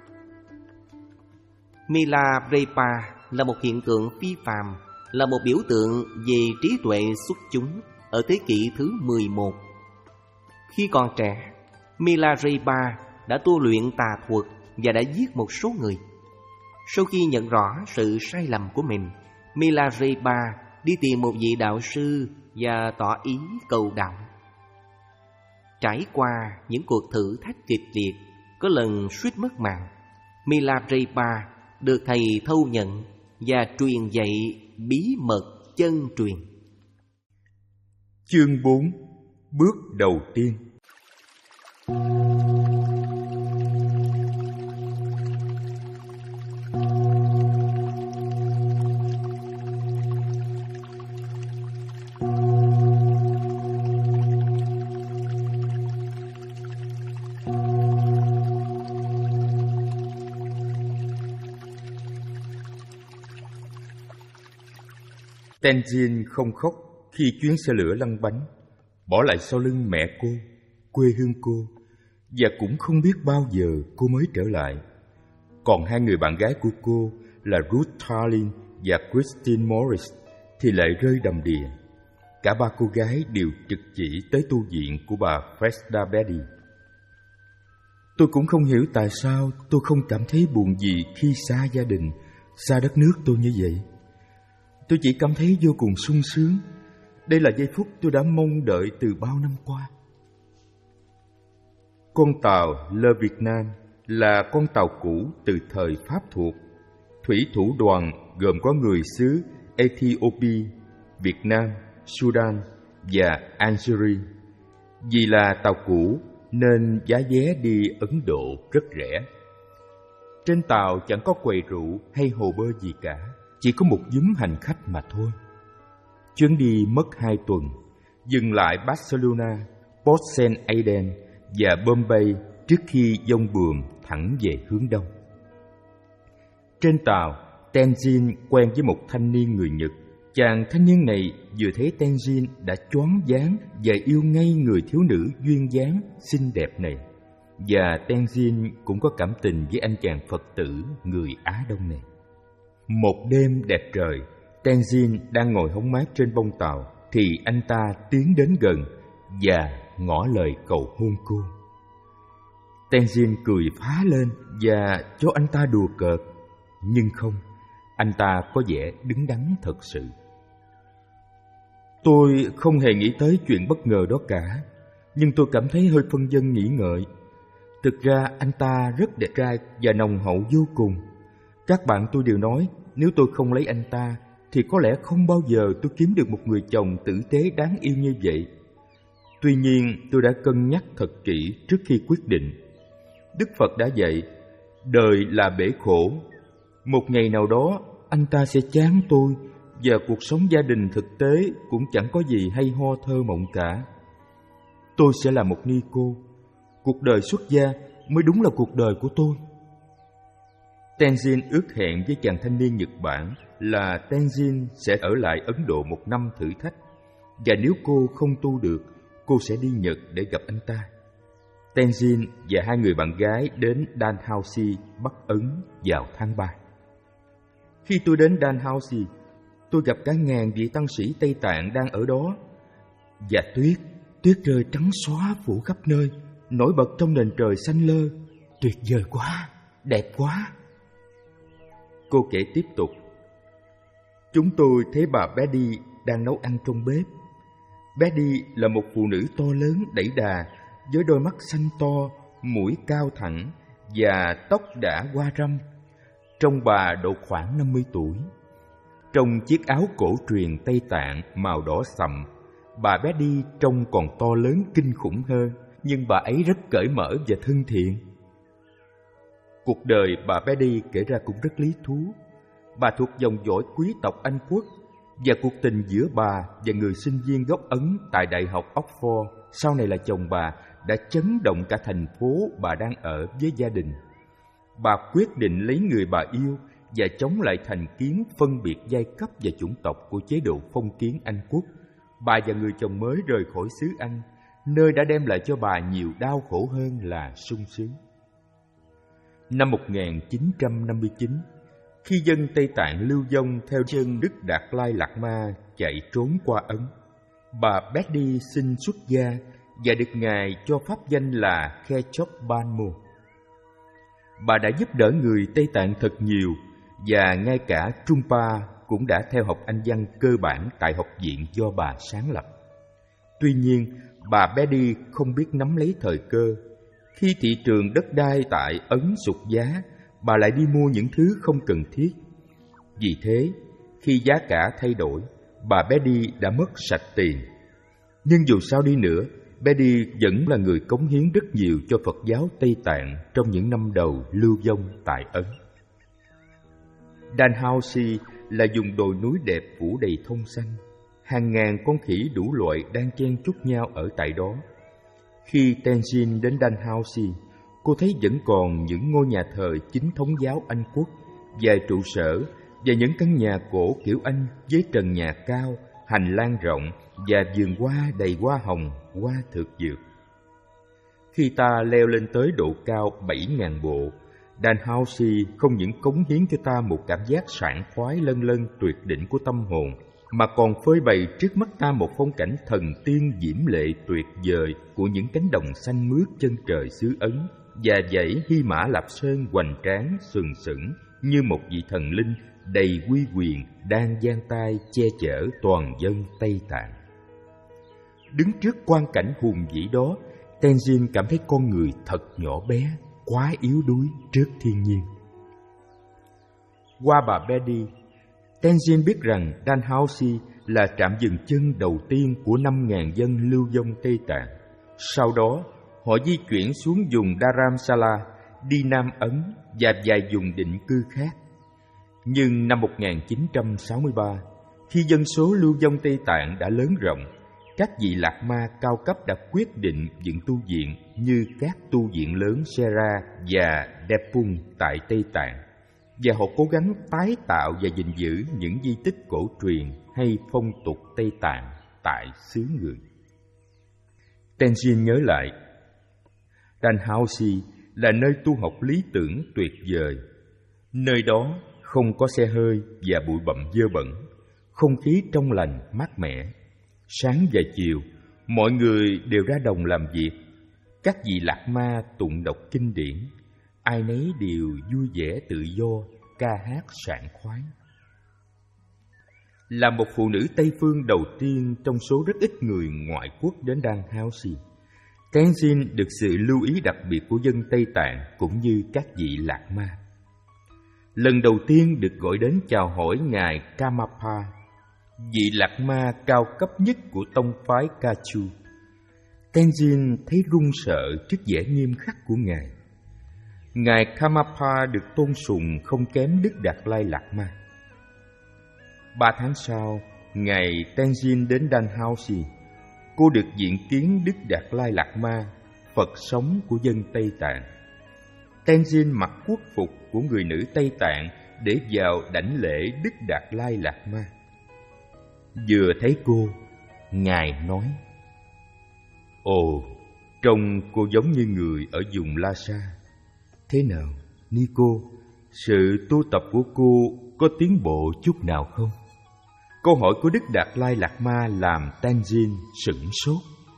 Milarepa là một hiện tượng phi phàm, là một biểu tượng về trí tuệ xuất chúng ở thế kỷ thứ mười một. Khi còn trẻ, Milarepa đã tu luyện tà thuật và đã giết một số người. Sau khi nhận rõ sự sai lầm của mình, Milarepa đi tìm một vị đạo sư và tỏ ý cầu đạo. Trải qua những cuộc thử thách kịch liệt, có lần suýt mất mạng, Milarepa được thầy thâu nhận và truyền dạy bí mật chân truyền. Chương bốn. Bước đầu tiên. Tenzin không khóc khi chuyến xe lửa lăn bánh, bỏ lại sau lưng mẹ cô, quê hương cô, và cũng không biết bao giờ cô mới trở lại. Còn hai người bạn gái của cô là Ruth Tarlin và Christine Morris thì lại rơi đầm đìa. Cả ba cô gái đều trực chỉ tới tu viện của bà Fresda Betty. Tôi cũng không hiểu tại sao tôi không cảm thấy buồn gì khi xa gia đình, xa đất nước tôi như vậy. Tôi chỉ cảm thấy vô cùng sung sướng. Đây là giây phút tôi đã mong đợi từ bao năm qua. Con tàu Le Vietnam là con tàu cũ từ thời Pháp thuộc. Thủy thủ đoàn gồm có người xứ Ethiopia, Việt Nam, Sudan và Algeria. Vì là tàu cũ nên giá vé đi Ấn Độ rất rẻ. Trên tàu chẳng có quầy rượu hay hồ bơi gì cả, chỉ có một dúm hành khách mà thôi. Chuyến đi mất hai tuần, dừng lại Barcelona, Port Saint Aidan và Bombay trước khi dông buồm thẳng về hướng đông. Trên tàu, Tenzin quen với một thanh niên người Nhật. Chàng thanh niên này vừa thấy Tenzin đã choáng váng và yêu ngay người thiếu nữ duyên dáng, xinh đẹp này. Và Tenzin cũng có cảm tình với anh chàng Phật tử người Á Đông này. Một đêm đẹp trời, Tenzin đang ngồi hóng mát trên bông tàu thì anh ta tiến đến gần và ngỏ lời cầu hôn cô. Tenzin cười phá lên và cho anh ta đùa cợt, nhưng không, anh ta có vẻ đứng đắn thật sự. Tôi không hề nghĩ tới chuyện bất ngờ đó cả, nhưng tôi cảm thấy hơi phân vân nghĩ ngợi. Thực ra anh ta rất đẹp trai và nồng hậu vô cùng. Các bạn tôi đều nói nếu tôi không lấy anh ta thì có lẽ không bao giờ tôi kiếm được một người chồng tử tế đáng yêu như vậy. Tuy nhiên tôi đã cân nhắc thật kỹ trước khi quyết định. Đức Phật đã dạy, đời là bể khổ. Một ngày nào đó anh ta sẽ chán tôi và cuộc sống gia đình thực tế cũng chẳng có gì hay ho thơ mộng cả. Tôi sẽ là một ni cô. Cuộc đời xuất gia mới đúng là cuộc đời của tôi. Tenzin ước hẹn với chàng thanh niên Nhật Bản là Tenzin sẽ ở lại Ấn Độ một năm thử thách, và nếu cô không tu được, cô sẽ đi Nhật để gặp anh ta. Tenzin và hai người bạn gái đến Dalhousie, Bắc Ấn vào tháng ba. Khi tôi đến Dalhousie, tôi gặp cả ngàn vị tăng sĩ Tây Tạng đang ở đó. Và tuyết, tuyết rơi trắng xóa phủ khắp nơi, nổi bật trong nền trời xanh lơ. Tuyệt vời quá, đẹp quá. Cô kể tiếp tục. Chúng tôi thấy bà Betty đang nấu ăn trong bếp. Betty là một phụ nữ to lớn đẩy đà, với đôi mắt xanh to, mũi cao thẳng và tóc đã hoa râm. Trông bà độ khoảng năm mươi tuổi. Trong chiếc áo cổ truyền Tây Tạng màu đỏ sậm, bà Betty trông còn to lớn kinh khủng hơn, nhưng bà ấy rất cởi mở và thân thiện. Cuộc đời bà Betty kể ra cũng rất lý thú. Bà thuộc dòng dõi quý tộc Anh quốc, và cuộc tình giữa bà và người sinh viên gốc Ấn tại Đại học Oxford, sau này là chồng bà, đã chấn động cả thành phố bà đang ở với gia đình. Bà quyết định lấy người bà yêu và chống lại thành kiến phân biệt giai cấp và chủng tộc của chế độ phong kiến Anh quốc. Bà và người chồng mới rời khỏi xứ Anh, nơi đã đem lại cho bà nhiều đau khổ hơn là sung sướng. Năm một nghìn chín trăm năm mươi chín, khi dân Tây Tạng lưu vong theo chân Đức Đạt Lai Lạt Ma chạy trốn qua Ấn, bà Betty xin xuất gia và được Ngài cho pháp danh là Khechop Banmo. Bà đã giúp đỡ người Tây Tạng thật nhiều, và ngay cả Trungpa cũng đã theo học Anh văn cơ bản tại học viện do bà sáng lập. Tuy nhiên, bà Betty không biết nắm lấy thời cơ. Khi thị trường đất đai tại Ấn sụt giá, bà lại đi mua những thứ không cần thiết. Vì thế, khi giá cả thay đổi, bà Betty đã mất sạch tiền. Nhưng dù sao đi nữa, Betty vẫn là người cống hiến rất nhiều cho Phật giáo Tây Tạng trong những năm đầu lưu vong tại Ấn. Dalhousie là vùng đồi núi đẹp phủ đầy thông xanh. Hàng ngàn con khỉ đủ loại đang chen chúc nhau ở tại đó. Khi Tenzin đến Dalhousie, cô thấy vẫn còn những ngôi nhà thờ chính thống giáo Anh quốc, vài trụ sở và những căn nhà cổ kiểu Anh với trần nhà cao, hành lang rộng và vườn hoa đầy hoa hồng, hoa thực dược. Khi ta leo lên tới độ cao bảy nghìn bộ, Dalhousie không những cống hiến cho ta một cảm giác sảng khoái lân lân tuyệt đỉnh của tâm hồn, mà còn phơi bày trước mắt ta một phong cảnh thần tiên diễm lệ tuyệt vời của những cánh đồng xanh mướt chân trời xứ Ấn và dãy Hy Mã Lạp Sơn hoành tráng sừng sững như một vị thần linh đầy uy quyền đang giang tay che chở toàn dân Tây Tạng. Đứng trước quang cảnh hùng vĩ đó, Tenzin cảm thấy con người thật nhỏ bé, quá yếu đuối trước thiên nhiên. Qua bà Bedi, Tenzin biết rằng Dalhousie là trạm dừng chân đầu tiên của năm nghìn dân lưu vong Tây Tạng. Sau đó, họ di chuyển xuống vùng Dharamsala, đi Nam Ấn và vài vùng định cư khác. Nhưng năm một nghìn chín trăm sáu mươi ba, khi dân số lưu vong Tây Tạng đã lớn rộng, các vị Lạc Ma cao cấp đã quyết định dựng tu viện như các tu viện lớn Sera và Depung tại Tây Tạng, và họ cố gắng tái tạo và gìn giữ những di tích cổ truyền hay phong tục Tây Tạng tại xứ người. Tenzin nhớ lại, Dalhousie là nơi tu học lý tưởng tuyệt vời. Nơi đó không có xe hơi và bụi bặm dơ bẩn, không khí trong lành mát mẻ. Sáng và chiều, mọi người đều ra đồng làm việc. Các vị Lạc Ma tụng đọc kinh điển, ai nấy đều vui vẻ tự do, ca hát sảng khoái. Là một phụ nữ Tây Phương đầu tiên trong số rất ít người ngoại quốc đến Dalhousie, Tenzin được sự lưu ý đặc biệt của dân Tây Tạng cũng như các vị Lạc Ma. Lần đầu tiên được gọi đến chào hỏi ngài Karmapa, vị Lạc Ma cao cấp nhất của tông phái Kachu, Tenzin thấy run sợ trước vẻ nghiêm khắc của ngài. Ngài Karmapa được tôn sùng không kém Đức Đạt Lai Lạt Ma. Ba tháng sau, ngày Tenzin đến Dalhousie, cô được diện kiến Đức Đạt Lai Lạt Ma, Phật sống của dân Tây Tạng. Tenzin mặc quốc phục của người nữ Tây Tạng để vào đảnh lễ Đức Đạt Lai Lạt Ma. Vừa thấy cô, ngài nói: "Ồ, trông cô giống như người ở vùng Lhasa. Thế nào, Nico, sự tu tập của cô có tiến bộ chút nào không?" Câu hỏi của Đức Đạt Lai Lạt Ma làm Tenzin sửng sốt.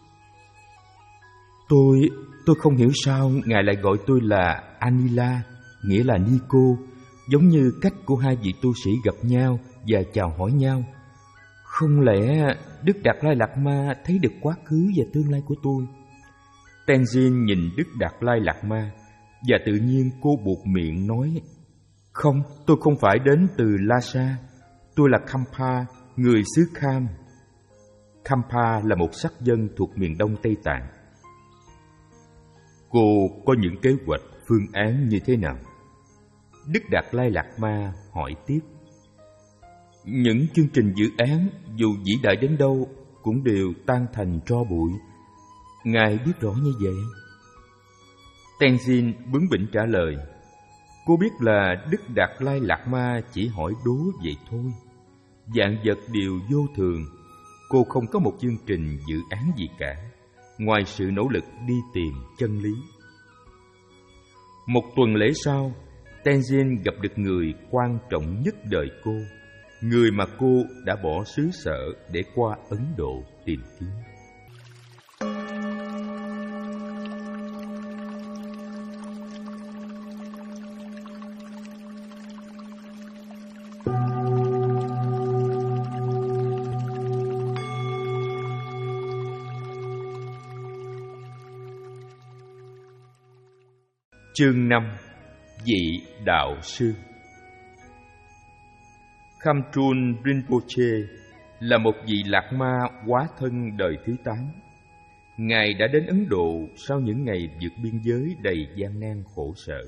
Tôi, tôi không hiểu sao ngài lại gọi tôi là Anila, nghĩa là Nico, giống như cách của hai vị tu sĩ gặp nhau và chào hỏi nhau. Không lẽ Đức Đạt Lai Lạt Ma thấy được quá khứ và tương lai của tôi? Tenzin nhìn Đức Đạt Lai Lạt Ma và tự nhiên cô buột miệng nói: "Không, tôi không phải đến từ Lhasa. Tôi là Khampa, người xứ Kham." Khampa là một sắc dân thuộc miền đông Tây Tạng. Cô có những kế hoạch, phương án như thế nào? Đức Đạt Lai Lạt Ma hỏi tiếp. Những chương trình dự án dù vĩ đại đến đâu cũng đều tan thành tro bụi. Ngài biết rõ như vậy. Tenzin bướng bỉnh trả lời. Cô biết là Đức Đạt Lai Lạt Ma chỉ hỏi đố vậy thôi. Vạn vật đều vô thường. Cô không có một chương trình dự án gì cả, ngoài sự nỗ lực đi tìm chân lý. Một tuần lễ sau, Tenzin gặp được người quan trọng nhất đời cô, người mà cô đã bỏ xứ sở để qua Ấn Độ tìm kiếm. Chương năm. Vị đạo sư. Khamtrul Rinpoche là một vị Lạc Ma hóa thân đời thứ tám. Ngài đã đến Ấn Độ sau những ngày vượt biên giới đầy gian nan khổ sở.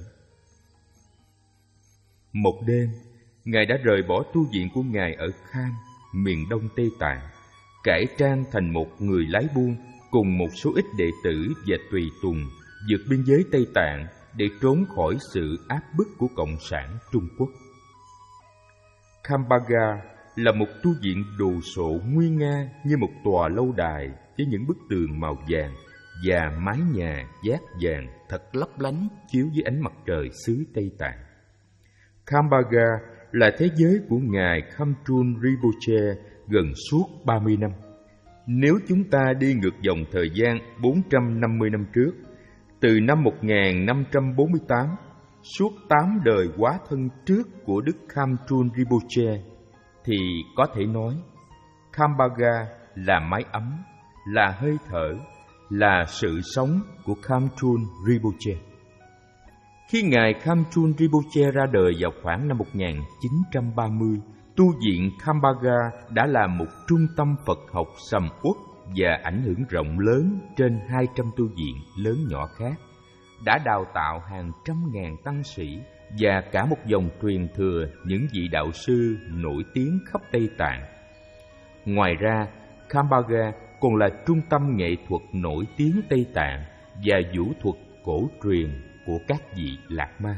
Một đêm, Ngài đã rời bỏ tu viện của Ngài ở Kham, miền đông Tây Tạng, cải trang thành một người lái buôn cùng một số ít đệ tử và tùy tùng vượt biên giới Tây Tạng để trốn khỏi sự áp bức của Cộng sản Trung Quốc. Khambhaga là một tu viện đồ sộ nguy nga như một tòa lâu đài với những bức tường màu vàng và mái nhà dát vàng thật lấp lánh chiếu dưới ánh mặt trời xứ Tây Tạng. Khambhaga là thế giới của Ngài Khamtrul Rinpoche gần suốt ba mươi năm. Nếu chúng ta đi ngược dòng thời gian bốn trăm năm mươi năm trước, Từ năm một nghìn năm trăm bốn mươi tám, suốt tám đời hóa thân trước của Đức Khamtrul Rinpoche, thì có thể nói Khambaga là mái ấm, là hơi thở, là sự sống của Khamtrul Rinpoche. Khi Ngài Khamtrul Rinpoche ra đời vào khoảng năm một nghìn chín trăm ba mươi, tu viện Khambaga đã là một trung tâm Phật học sầm uất và ảnh hưởng rộng lớn trên hai trăm tu viện lớn nhỏ khác, đã đào tạo hàng trăm ngàn tăng sĩ và cả một dòng truyền thừa những vị đạo sư nổi tiếng khắp Tây Tạng. Ngoài ra, Khambaga còn là trung tâm nghệ thuật nổi tiếng Tây Tạng và vũ thuật cổ truyền của các vị Lạc Ma.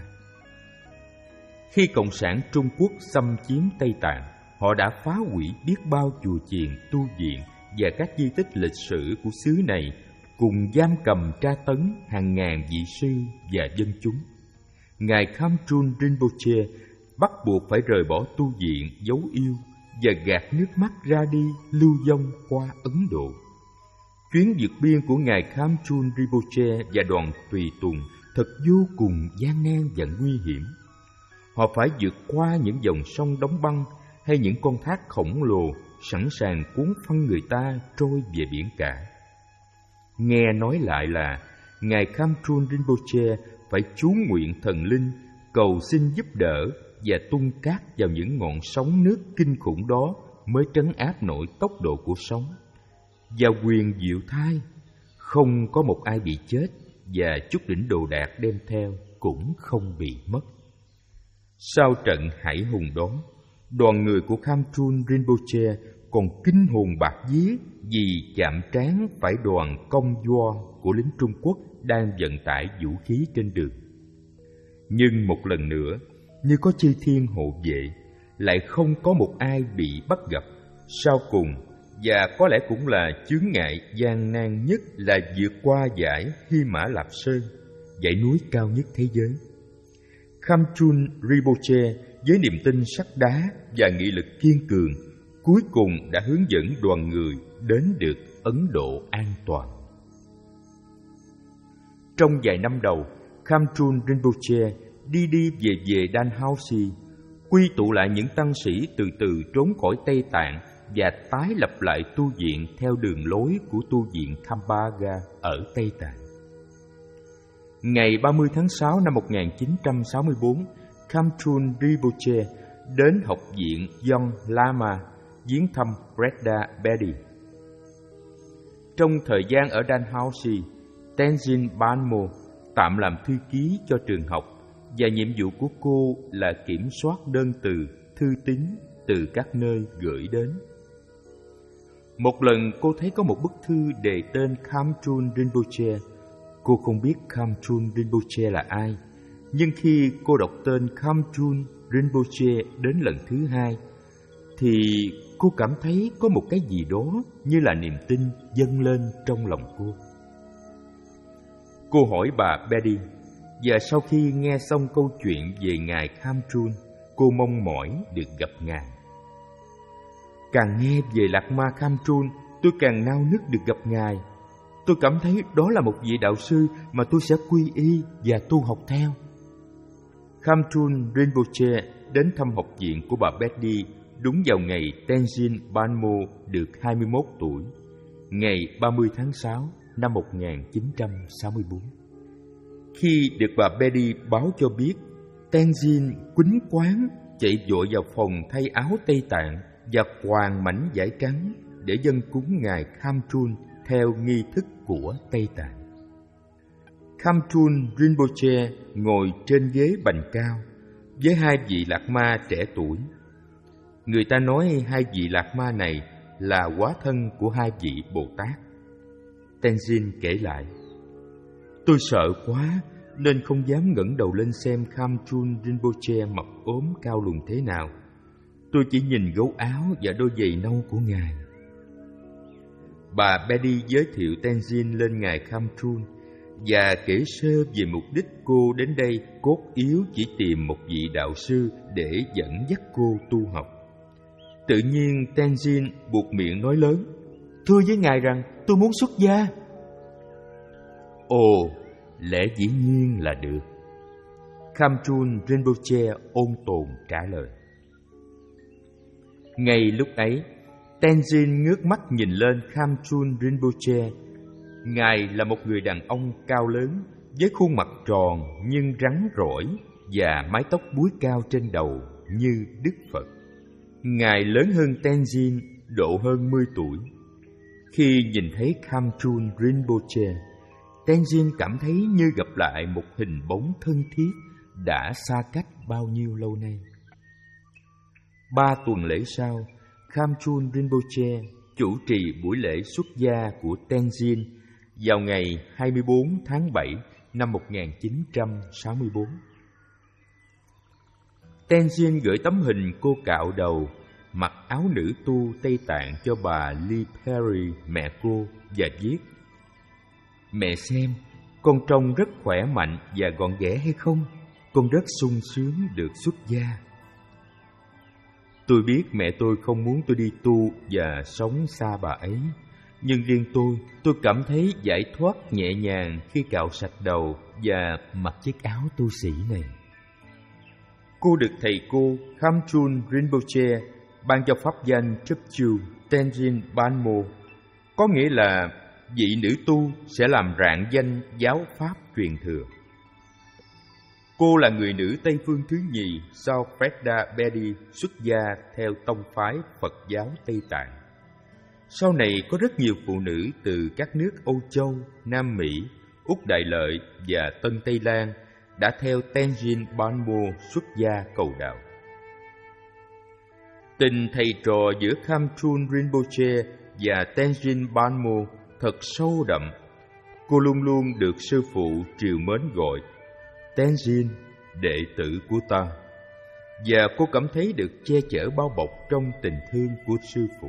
Khi Cộng sản Trung Quốc xâm chiếm Tây Tạng, họ đã phá hủy biết bao chùa chiền, tu viện và các di tích lịch sử của xứ này, cùng giam cầm tra tấn hàng ngàn vị sư và dân chúng. Ngài Khamtrul Rinpoche bắt buộc phải rời bỏ tu viện dấu yêu và gạt nước mắt ra đi lưu vong qua Ấn Độ. Chuyến vượt biên của Ngài Khamtrul Rinpoche và đoàn tùy tùng thật vô cùng gian nan và nguy hiểm. Họ phải vượt qua những dòng sông đóng băng hay những con thác khổng lồ sẵn sàng cuốn phăng người ta trôi về biển cả. Nghe nói lại là Ngài Khamtrul Rinpoche phải chú nguyện thần linh, cầu xin giúp đỡ và tung cát vào những ngọn sóng nước kinh khủng đó mới trấn áp nổi tốc độ của sóng. Và quyền diệu thay, không có một ai bị chết và chút đỉnh đồ đạc đem theo cũng không bị mất. Sau trận hải hùng đó, đoàn người của Khamtrul Rinpoche còn kinh hồn bạt vía vì chạm trán phải đoàn công do của lính Trung Quốc đang vận tải vũ khí trên đường. Nhưng một lần nữa, như có chư thiên hộ vệ, lại không có một ai bị bắt gặp. Sau cùng, và có lẽ cũng là chướng ngại gian nan nhất, là vượt qua dãy Hy Mã Lạp Sơn, dãy núi cao nhất thế giới. Khamtrul Rinpoche với niềm tin sắt đá và nghị lực kiên cường, cuối cùng đã hướng dẫn đoàn người đến được Ấn Độ an toàn. Trong vài năm đầu, Khamtrul Rinpoche đi đi về về Dalhousie, quy tụ lại những tăng sĩ từ từ trốn khỏi Tây Tạng và tái lập lại tu viện theo đường lối của tu viện Khambaga ở Tây Tạng. Ngày ba mươi tháng sáu năm một nghìn chín trăm sáu mươi tư, Khamtrul Rinpoche đến học viện Yon Lama viếng thăm Breda Bedi. Trong thời gian ở Dalhousie, Tenzin Banmo tạm làm thư ký cho trường học, và nhiệm vụ của cô là kiểm soát đơn từ, thư tín từ các nơi gửi đến. Một lần cô thấy có một bức thư đề tên Khamtrul Rinpoche. Cô không biết Khamtrul Rinpoche là ai, nhưng khi cô đọc tên Khamtrul Rinpoche đến lần thứ hai, thì cô cảm thấy có một cái gì đó như là niềm tin dâng lên trong lòng cô. Cô hỏi bà Bedi, và sau khi nghe xong câu chuyện về Ngài Khamtrul, cô mong mỏi được gặp Ngài. Càng nghe về Lạc Ma Khamtrul, tôi càng nao nức được gặp Ngài. Tôi cảm thấy đó là một vị đạo sư mà tôi sẽ quy y và tu học theo. Khamtrul Rinpoche đến thăm học viện của bà Bedi đúng vào ngày Tenzin Banmo được hai mươi mốt tuổi, ngày ba mươi tháng sáu năm một nghìn chín trăm sáu mươi tư. Khi được bà Bedi báo cho biết, Tenzin quýnh quán chạy vội vào phòng thay áo Tây Tạng và quàng mảnh vải trắng để dâng cúng Ngài Khamtrul theo nghi thức của Tây Tạng. Khamtrul Rinpoche ngồi trên ghế bành cao với hai vị Lạc Ma trẻ tuổi. Người ta nói hai vị Lạc Ma này là hóa thân của hai vị Bồ Tát. Tenzin kể lại, tôi sợ quá nên không dám ngẩng đầu lên xem Khamtrul Rinpoche mập ốm cao lùn thế nào. Tôi chỉ nhìn gấu áo và đôi giày nâu của Ngài. Bà Bedi giới thiệu Tenzin lên Ngài Khamtrul và kể sơ về mục đích cô đến đây cốt yếu chỉ tìm một vị đạo sư để dẫn dắt cô tu học. Tự nhiên Tenzin buột miệng nói lớn, thưa với Ngài rằng tôi muốn xuất gia. Ồ, lẽ dĩ nhiên là được. Khamchun Rinpoche ôn tồn trả lời. Ngay lúc ấy, Tenzin ngước mắt nhìn lên Khamchun Rinpoche. Ngài là một người đàn ông cao lớn, với khuôn mặt tròn nhưng rắn rỏi và mái tóc búi cao trên đầu như Đức Phật. Ngài lớn hơn Tenzin độ hơn mười tuổi. Khi nhìn thấy Khamchun Rinpoche, Tenzin cảm thấy như gặp lại một hình bóng thân thiết đã xa cách bao nhiêu lâu nay. Ba tuần lễ sau, Khamchun Rinpoche chủ trì buổi lễ xuất gia của Tenzin vào ngày hai mươi bốn tháng bảy năm một nghìn chín trăm sáu mươi tư. Tenzin gửi tấm hình cô cạo đầu, mặc áo nữ tu Tây Tạng cho bà Lee Perry, mẹ cô, và viết: Mẹ xem, con trông rất khỏe mạnh và gọn ghẽ hay không? Con rất sung sướng được xuất gia. Tôi biết mẹ tôi không muốn tôi đi tu và sống xa bà ấy, nhưng riêng tôi, tôi cảm thấy giải thoát nhẹ nhàng khi cạo sạch đầu và mặc chiếc áo tu sĩ này. Cô được thầy cô Khamchun Rinpoche ban cho pháp danh Chukchu Tenzin Banmo, có nghĩa là vị nữ tu sẽ làm rạng danh giáo pháp truyền thừa. Cô là người nữ Tây phương thứ nhì sau Freda Bedi xuất gia theo tông phái Phật giáo Tây Tạng. Sau này có rất nhiều phụ nữ từ các nước Âu Châu, Nam Mỹ, Úc Đại Lợi và Tân Tây Lan đã theo Tenzin Banmo xuất gia cầu đạo. Tình thầy trò giữa Khamchun Rinpoche và Tenzin Banmo thật sâu đậm. Cô luôn luôn được sư phụ trìu mến gọi Tenzin, đệ tử của ta, và cô cảm thấy được che chở bao bọc trong tình thương của sư phụ.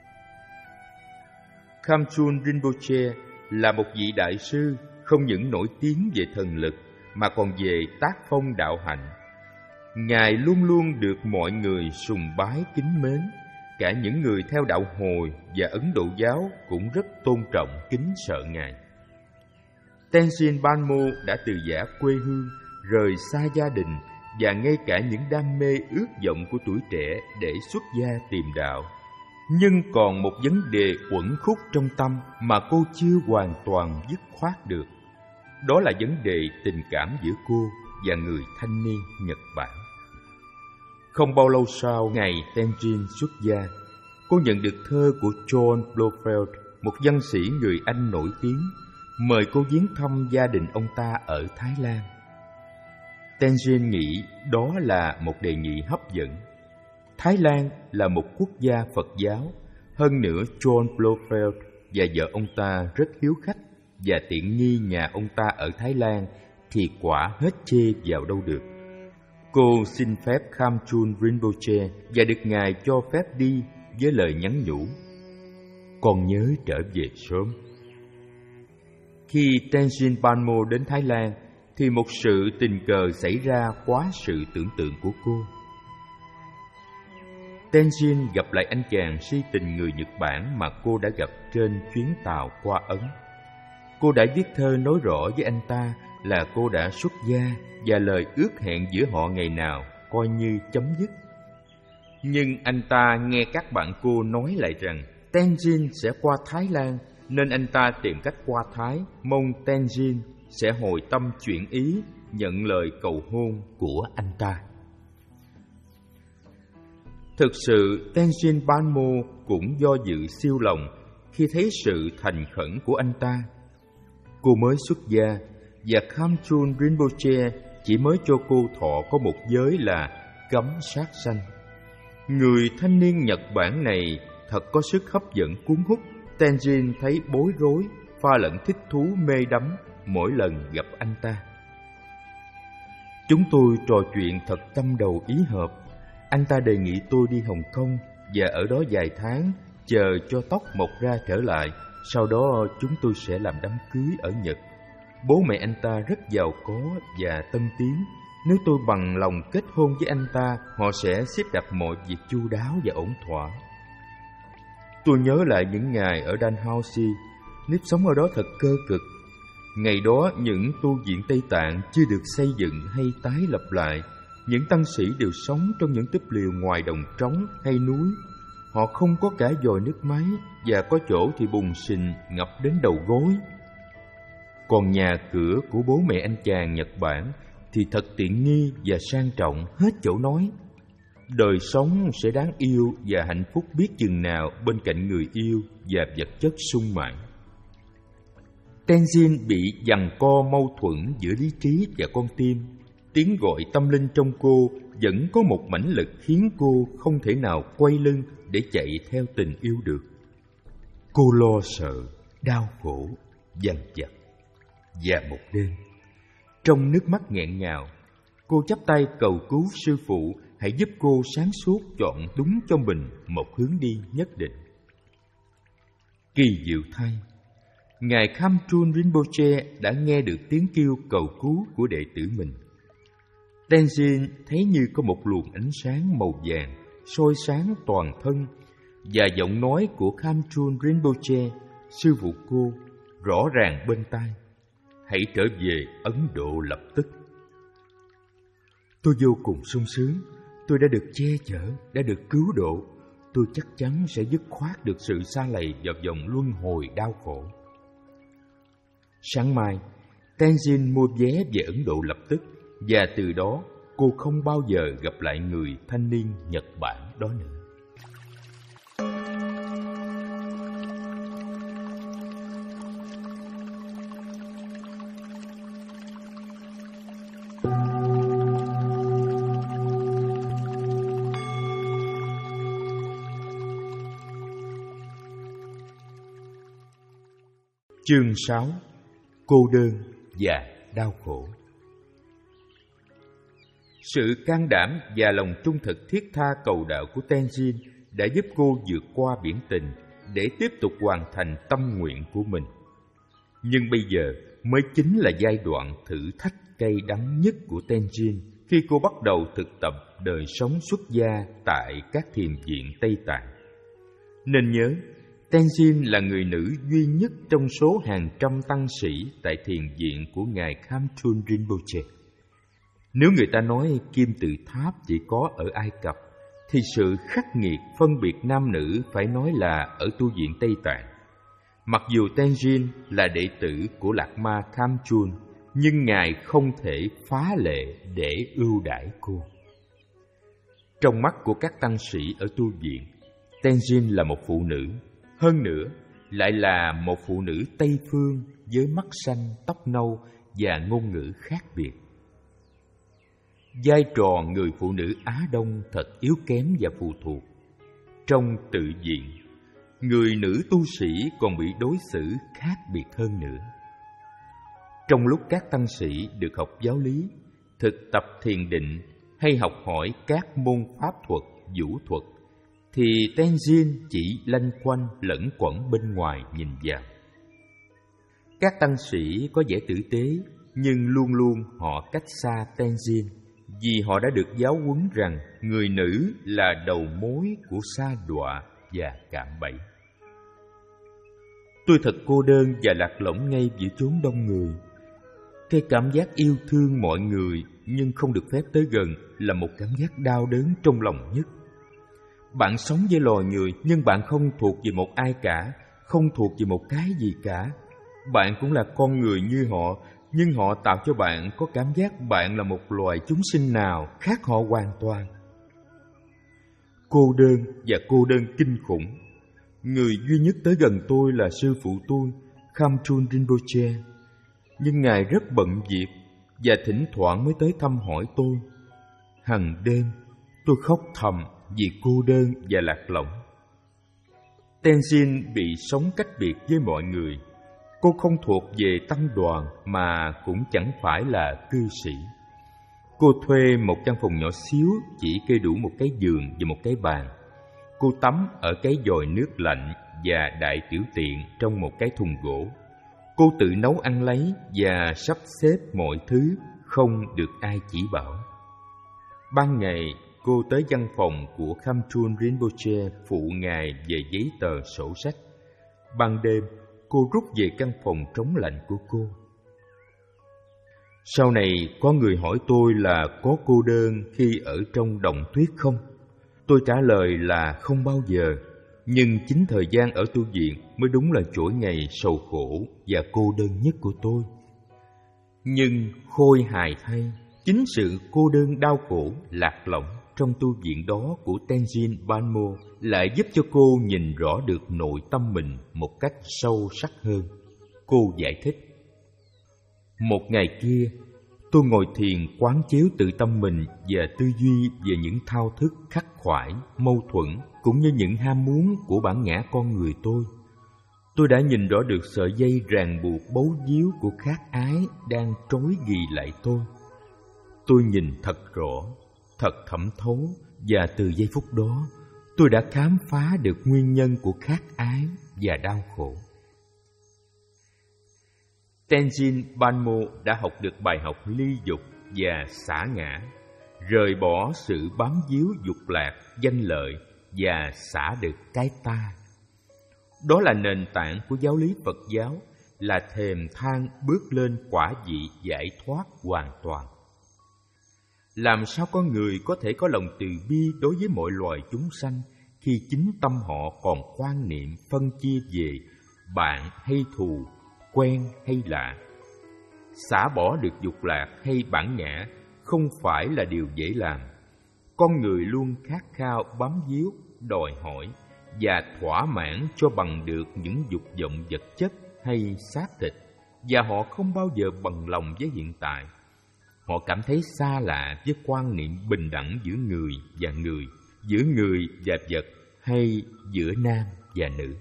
Khamchun Rinpoche là một vị đại sư không những nổi tiếng về thần lực mà còn về tác phong đạo hạnh. Ngài luôn luôn được mọi người sùng bái kính mến, cả những người theo đạo Hồi và Ấn Độ giáo cũng rất tôn trọng kính sợ Ngài. Tenzin Banmo đã từ giã quê hương, rời xa gia đình và ngay cả những đam mê ước vọng của tuổi trẻ để xuất gia tìm đạo. Nhưng còn một vấn đề uẩn khúc trong tâm mà cô chưa hoàn toàn dứt khoát được. Đó là vấn đề tình cảm giữa cô và người thanh niên Nhật Bản. Không bao lâu sau ngày Tenzin xuất gia, cô nhận được thơ của John Blofeld, một văn sĩ người Anh nổi tiếng, mời cô viếng thăm gia đình ông ta ở Thái Lan. Tenzin nghĩ đó là một đề nghị hấp dẫn. Thái Lan là một quốc gia Phật giáo, hơn nữa John Blofeld và vợ ông ta rất hiếu khách, và tiện nghi nhà ông ta ở Thái Lan thì quả hết chê vào đâu được. Cô xin phép Khamchun Rinpoche và được Ngài cho phép đi với lời nhắn nhủ: con nhớ trở về sớm. Khi Tenzin Banmo đến Thái Lan thì một sự tình cờ xảy ra quá sự tưởng tượng của cô. Tenzin gặp lại anh chàng si tình người Nhật Bản mà cô đã gặp trên chuyến tàu qua Ấn. Cô đã viết thơ nói rõ với anh ta là cô đã xuất gia và lời ước hẹn giữa họ ngày nào coi như chấm dứt. Nhưng anh ta nghe các bạn cô nói lại rằng Tenzin sẽ qua Thái Lan, nên anh ta tìm cách qua Thái, mong Tenzin sẽ hồi tâm chuyển ý, nhận lời cầu hôn của anh ta. Thực sự, Tenzin Banmo cũng do dự siêu lòng khi thấy sự thành khẩn của anh ta. Cô mới xuất gia và Khamchun Rinpoche chỉ mới cho cô thọ có một giới là cấm sát sanh. Người thanh niên Nhật Bản này thật có sức hấp dẫn cuốn hút. Tenzin thấy bối rối, pha lẫn thích thú mê đắm mỗi lần gặp anh ta. Chúng tôi trò chuyện thật tâm đầu ý hợp. Anh ta đề nghị tôi đi Hồng Kông và ở đó vài tháng, chờ cho tóc mọc ra trở lại. Sau đó chúng tôi sẽ làm đám cưới ở Nhật. Bố mẹ anh ta rất giàu có và tân tiến. Nếu tôi bằng lòng kết hôn với anh ta, họ sẽ xếp đặt mọi việc chu đáo và ổn thỏa. Tôi nhớ lại những ngày ở Dalhousie, nếp sống ở đó thật cơ cực. Ngày đó những tu viện Tây Tạng chưa được xây dựng hay tái lập lại. Những tăng sĩ đều sống trong những túp lều ngoài đồng trống hay núi. Họ không có cả vòi nước máy, và có chỗ thì bùn sình ngập đến đầu gối. Còn nhà cửa của bố mẹ anh chàng Nhật Bản thì thật tiện nghi và sang trọng hết chỗ nói. Đời sống sẽ đáng yêu và hạnh phúc biết chừng nào bên cạnh người yêu và vật chất sung mãn. Tenzin bị giằng co mâu thuẫn giữa lý trí và con tim. Tiếng gọi tâm linh trong cô vẫn có một mãnh lực khiến cô không thể nào quay lưng để chạy theo tình yêu được. Cô lo sợ, đau khổ, dằn vặt. Và một đêm, trong nước mắt nghẹn ngào, cô chắp tay cầu cứu sư phụ hãy giúp cô sáng suốt chọn đúng cho mình một hướng đi nhất định. Kỳ diệu thay, Ngài Khamtrul Rinpoche đã nghe được tiếng kêu cầu cứu của đệ tử mình. Tenzin thấy như có một luồng ánh sáng màu vàng soi sáng toàn thân, và giọng nói của Khamtrul Rinpoche, sư phụ cô, rõ ràng bên tai: hãy trở về Ấn Độ lập tức. Tôi vô cùng sung sướng. Tôi đã được che chở, đã được cứu độ. Tôi chắc chắn sẽ dứt khoát được sự sa lầy vào vòng luân hồi đau khổ. Sáng mai, Tenzin mua vé về Ấn Độ lập tức, và từ đó cô không bao giờ gặp lại người thanh niên Nhật Bản đó nữa. Chương sáu. Cô đơn và đau khổ. Sự can đảm và lòng trung thực thiết tha cầu đạo của Tenzin đã giúp cô vượt qua biển tình để tiếp tục hoàn thành tâm nguyện của mình. Nhưng bây giờ mới chính là giai đoạn thử thách cay đắng nhất của Tenzin khi cô bắt đầu thực tập đời sống xuất gia tại các thiền viện Tây Tạng. Nên nhớ, Tenzin là người nữ duy nhất trong số hàng trăm tăng sĩ tại thiền viện của Ngài Khamtrul Rinpoche. Nếu người ta nói kim tự tháp chỉ có ở Ai Cập, thì sự khắc nghiệt phân biệt nam nữ phải nói là ở tu viện Tây Tạng. Mặc dù Tenzin là đệ tử của Lạc Ma Khamtrul, nhưng Ngài không thể phá lệ để ưu đãi cô. Trong mắt của các tăng sĩ ở tu viện, Tenzin là một phụ nữ. Hơn nữa, lại là một phụ nữ Tây Phương với mắt xanh, tóc nâu và ngôn ngữ khác biệt. Vai trò người phụ nữ Á Đông thật yếu kém và phụ thuộc. Trong tự viện, người nữ tu sĩ còn bị đối xử khác biệt hơn nữa. Trong lúc các tăng sĩ được học giáo lý, thực tập thiền định hay học hỏi các môn pháp thuật, vũ thuật, thì Tenzin chỉ lanh quanh lẫn quẩn bên ngoài nhìn vào. Các tăng sĩ có vẻ tử tế, nhưng luôn luôn họ cách xa Tenzin, vì họ đã được giáo huấn rằng người nữ là đầu mối của sa đọa và cạm bẫy. Tôi thật cô đơn và lạc lõng ngay giữa chốn đông người. Cái cảm giác yêu thương mọi người nhưng không được phép tới gần là một cảm giác đau đớn trong lòng nhất. Bạn sống với loài người nhưng bạn không thuộc về một ai cả, không thuộc về một cái gì cả. Bạn cũng là con người như họ, nhưng họ tạo cho bạn có cảm giác bạn là một loài chúng sinh nào khác họ hoàn toàn. Cô đơn và cô đơn kinh khủng. Người duy nhất tới gần tôi là sư phụ tôi, Khamtrul Rinpoche. Nhưng Ngài rất bận việc và thỉnh thoảng mới tới thăm hỏi tôi. Hằng đêm tôi khóc thầm vì cô đơn và lạc lõng. Tenzin bị sống cách biệt với mọi người. Cô không thuộc về tăng đoàn mà cũng chẳng phải là cư sĩ. Cô thuê một căn phòng nhỏ xíu, chỉ kê đủ một cái giường và một cái bàn. Cô tắm ở cái vòi nước lạnh và đại tiểu tiện trong một cái thùng gỗ. Cô tự nấu ăn lấy và sắp xếp mọi thứ, không được ai chỉ bảo. Ban ngày, cô tới văn phòng của Khamtrul Rinpoche phụ Ngài về giấy tờ sổ sách. Ban đêm, cô rút về căn phòng trống lạnh của cô. Sau này có người hỏi tôi là có cô đơn khi ở trong đồng tuyết không? Tôi trả lời là không bao giờ. Nhưng chính thời gian ở tu viện mới đúng là chuỗi ngày sầu khổ và cô đơn nhất của tôi. Nhưng khôi hài thay, chính sự cô đơn đau khổ, lạc lõng trong tu viện đó của Tenzin Banmo lại giúp cho cô nhìn rõ được nội tâm mình một cách sâu sắc hơn. Cô giải thích: một ngày kia, tôi ngồi thiền quán chiếu tự tâm mình và tư duy về những thao thức khắc khoải, mâu thuẫn cũng như những ham muốn của bản ngã con người tôi. Tôi đã nhìn rõ được sợi dây ràng buộc bấu víu của khát ái đang trói ghi lại tôi. Tôi nhìn thật rõ, thật thẩm thấu, và từ giây phút đó, tôi đã khám phá được nguyên nhân của khát ái và đau khổ. Tenzin Banmo đã học được bài học ly dục và xả ngã, rời bỏ sự bám víu dục lạc, danh lợi và xả được cái ta. Đó là nền tảng của giáo lý Phật giáo, là thềm thang bước lên quả vị giải thoát hoàn toàn. Làm sao có người có thể có lòng từ bi đối với mọi loài chúng sanh khi chính tâm họ còn quan niệm phân chia về bạn hay thù, quen hay lạ? Xả bỏ được dục lạc hay bản ngã không phải là điều dễ làm. Con người luôn khát khao bám víu, đòi hỏi và thỏa mãn cho bằng được những dục vọng vật chất hay xác thịt, và họ không bao giờ bằng lòng với hiện tại. Họ cảm thấy xa lạ với quan niệm bình đẳng giữa người và người, giữa người và vật, hay giữa nam và nữ.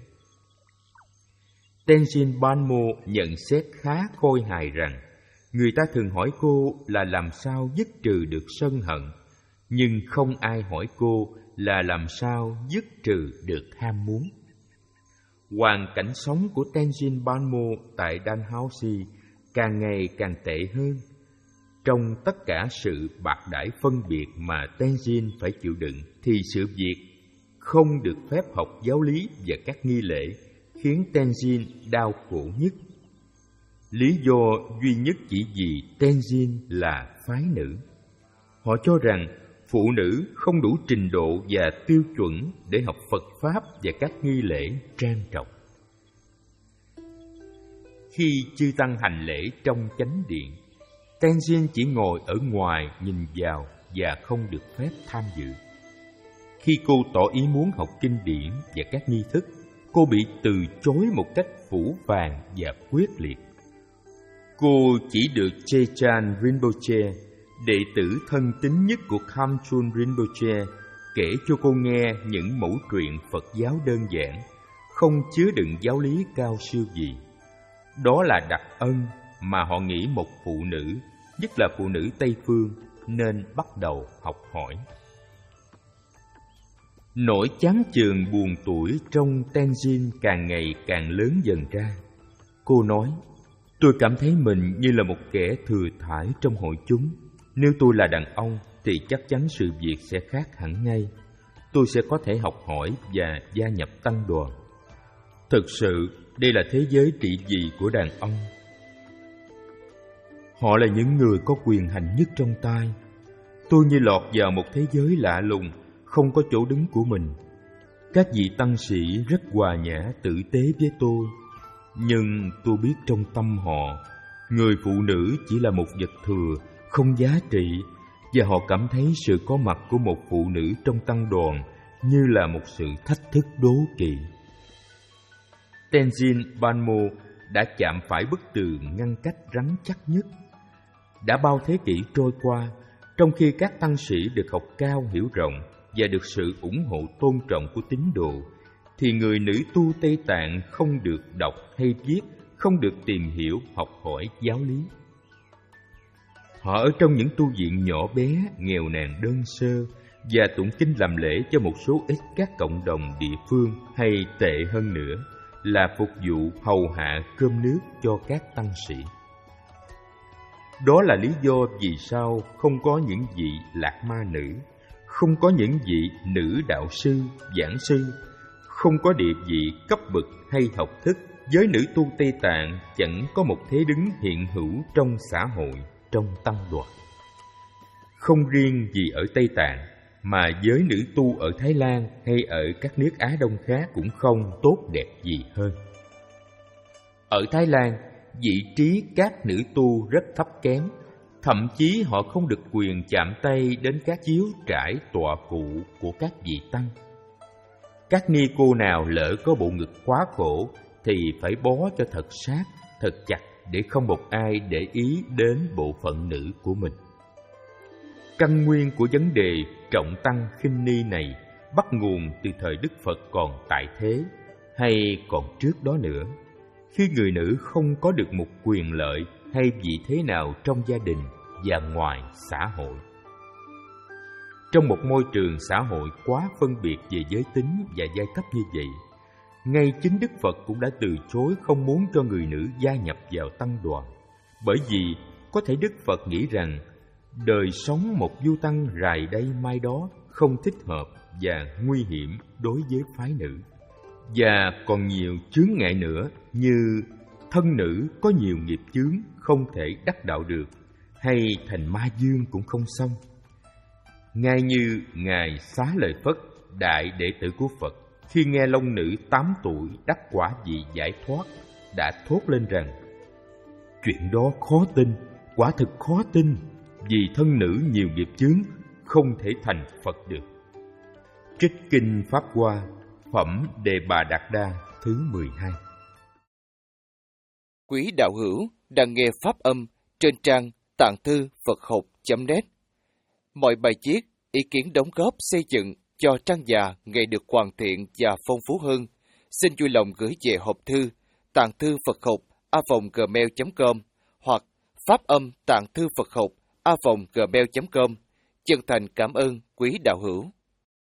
Tenzin Banmo nhận xét khá khôi hài rằng người ta thường hỏi cô là làm sao dứt trừ được sân hận, nhưng không ai hỏi cô là làm sao dứt trừ được ham muốn. Hoàn cảnh sống của Tenzin Banmo tại Dalhousie càng ngày càng tệ hơn. Trong tất cả sự bạc đãi phân biệt mà Tenzin phải chịu đựng, thì sự việc không được phép học giáo lý và các nghi lễ khiến Tenzin đau khổ nhất. Lý do duy nhất chỉ vì Tenzin là phái nữ. Họ cho rằng phụ nữ không đủ trình độ và tiêu chuẩn để học Phật Pháp và các nghi lễ trang trọng. Khi chư tăng hành lễ trong chánh điện, Tenzin chỉ ngồi ở ngoài nhìn vào và không được phép tham dự. Khi cô tỏ ý muốn học kinh điển và các nghi thức, cô bị từ chối một cách phũ phàng và quyết liệt. Cô chỉ được Chechan Rinpoche, đệ tử thân tín nhất của Khamchun Rinpoche, kể cho cô nghe những mẩu truyện Phật giáo đơn giản, không chứa đựng giáo lý cao siêu gì. Đó là đặc ân mà họ nghĩ một phụ nữ, nhất là phụ nữ Tây Phương, nên bắt đầu học hỏi. Nỗi chán chường buồn tủi trong Tenzin càng ngày càng lớn dần ra. Cô nói: tôi cảm thấy mình như là một kẻ thừa thãi trong hội chúng. Nếu tôi là đàn ông thì chắc chắn sự việc sẽ khác hẳn ngay. Tôi sẽ có thể học hỏi và gia nhập tăng đoàn. Thực sự, đây là thế giới trị vì của đàn ông. Họ là những người có quyền hành nhất trong tay. Tôi như lọt vào một thế giới lạ lùng, không có chỗ đứng của mình. Các vị tăng sĩ rất hòa nhã tử tế với tôi, nhưng tôi biết trong tâm họ, người phụ nữ chỉ là một vật thừa, không giá trị, và họ cảm thấy sự có mặt của một phụ nữ trong tăng đoàn như là một sự thách thức đố kỵ. Tenzin Banmo đã chạm phải bức tường ngăn cách rắn chắc nhất. Đã bao thế kỷ trôi qua, trong khi các tăng sĩ được học cao hiểu rộng và được sự ủng hộ tôn trọng của tín đồ, thì người nữ tu Tây Tạng không được đọc hay viết, không được tìm hiểu, học hỏi giáo lý. Họ ở trong những tu viện nhỏ bé, nghèo nàn đơn sơ và tụng kinh làm lễ cho một số ít các cộng đồng địa phương, hay tệ hơn nữa là phục vụ hầu hạ cơm nước cho các tăng sĩ. Đó là lý do vì sao không có những vị lạc ma nữ, không có những vị nữ đạo sư, giảng sư, không có địa vị cấp bậc hay học thức. Giới nữ tu Tây Tạng chẳng có một thế đứng hiện hữu trong xã hội, trong tăng đoàn. Không riêng gì ở Tây Tạng, mà giới nữ tu ở Thái Lan hay ở các nước Á Đông khác cũng không tốt đẹp gì hơn. Ở Thái Lan, vị trí các nữ tu rất thấp kém, thậm chí họ không được quyền chạm tay đến các chiếu trải tọa cụ của các vị tăng. Các ni cô nào lỡ có bộ ngực quá khổ thì phải bó cho thật sát, thật chặt để không một ai để ý đến bộ phận nữ của mình. Căn nguyên của vấn đề trọng tăng khinh ni này bắt nguồn từ thời Đức Phật còn tại thế, hay còn trước đó nữa, khi người nữ không có được một quyền lợi hay vị thế nào trong gia đình và ngoài xã hội. Trong một môi trường xã hội quá phân biệt về giới tính và giai cấp như vậy, ngay chính Đức Phật cũng đã từ chối không muốn cho người nữ gia nhập vào tăng đoàn, bởi vì có thể Đức Phật nghĩ rằng đời sống một du tăng rày đây mai đó không thích hợp và nguy hiểm đối với phái nữ. Và còn nhiều chướng ngại nữa, như thân nữ có nhiều nghiệp chướng không thể đắc đạo được, hay thành ma dương cũng không xong. Ngay như Ngài Xá Lợi Phất, đại đệ tử của Phật, khi nghe long nữ tám tuổi đắc quả vị giải thoát, đã thốt lên rằng: chuyện đó khó tin, quả thực khó tin, vì thân nữ nhiều nghiệp chướng không thể thành Phật được. Trích Kinh Pháp Hoa, phẩm Đề Bà Đạt Đa thứ mười hai. Quý đạo hữu đang nghe pháp âm trên trang tạng thư Phật học chấm net. Mọi bài viết, ý kiến đóng góp xây dựng cho trang già ngày được hoàn thiện và phong phú hơn, xin vui lòng gửi về hộp thư tạng thư Phật học a vòng gmail chấm com hoặc pháp âm tạng thư Phật học a vòng gmail chấm com. Chân thành cảm ơn quý đạo hữu.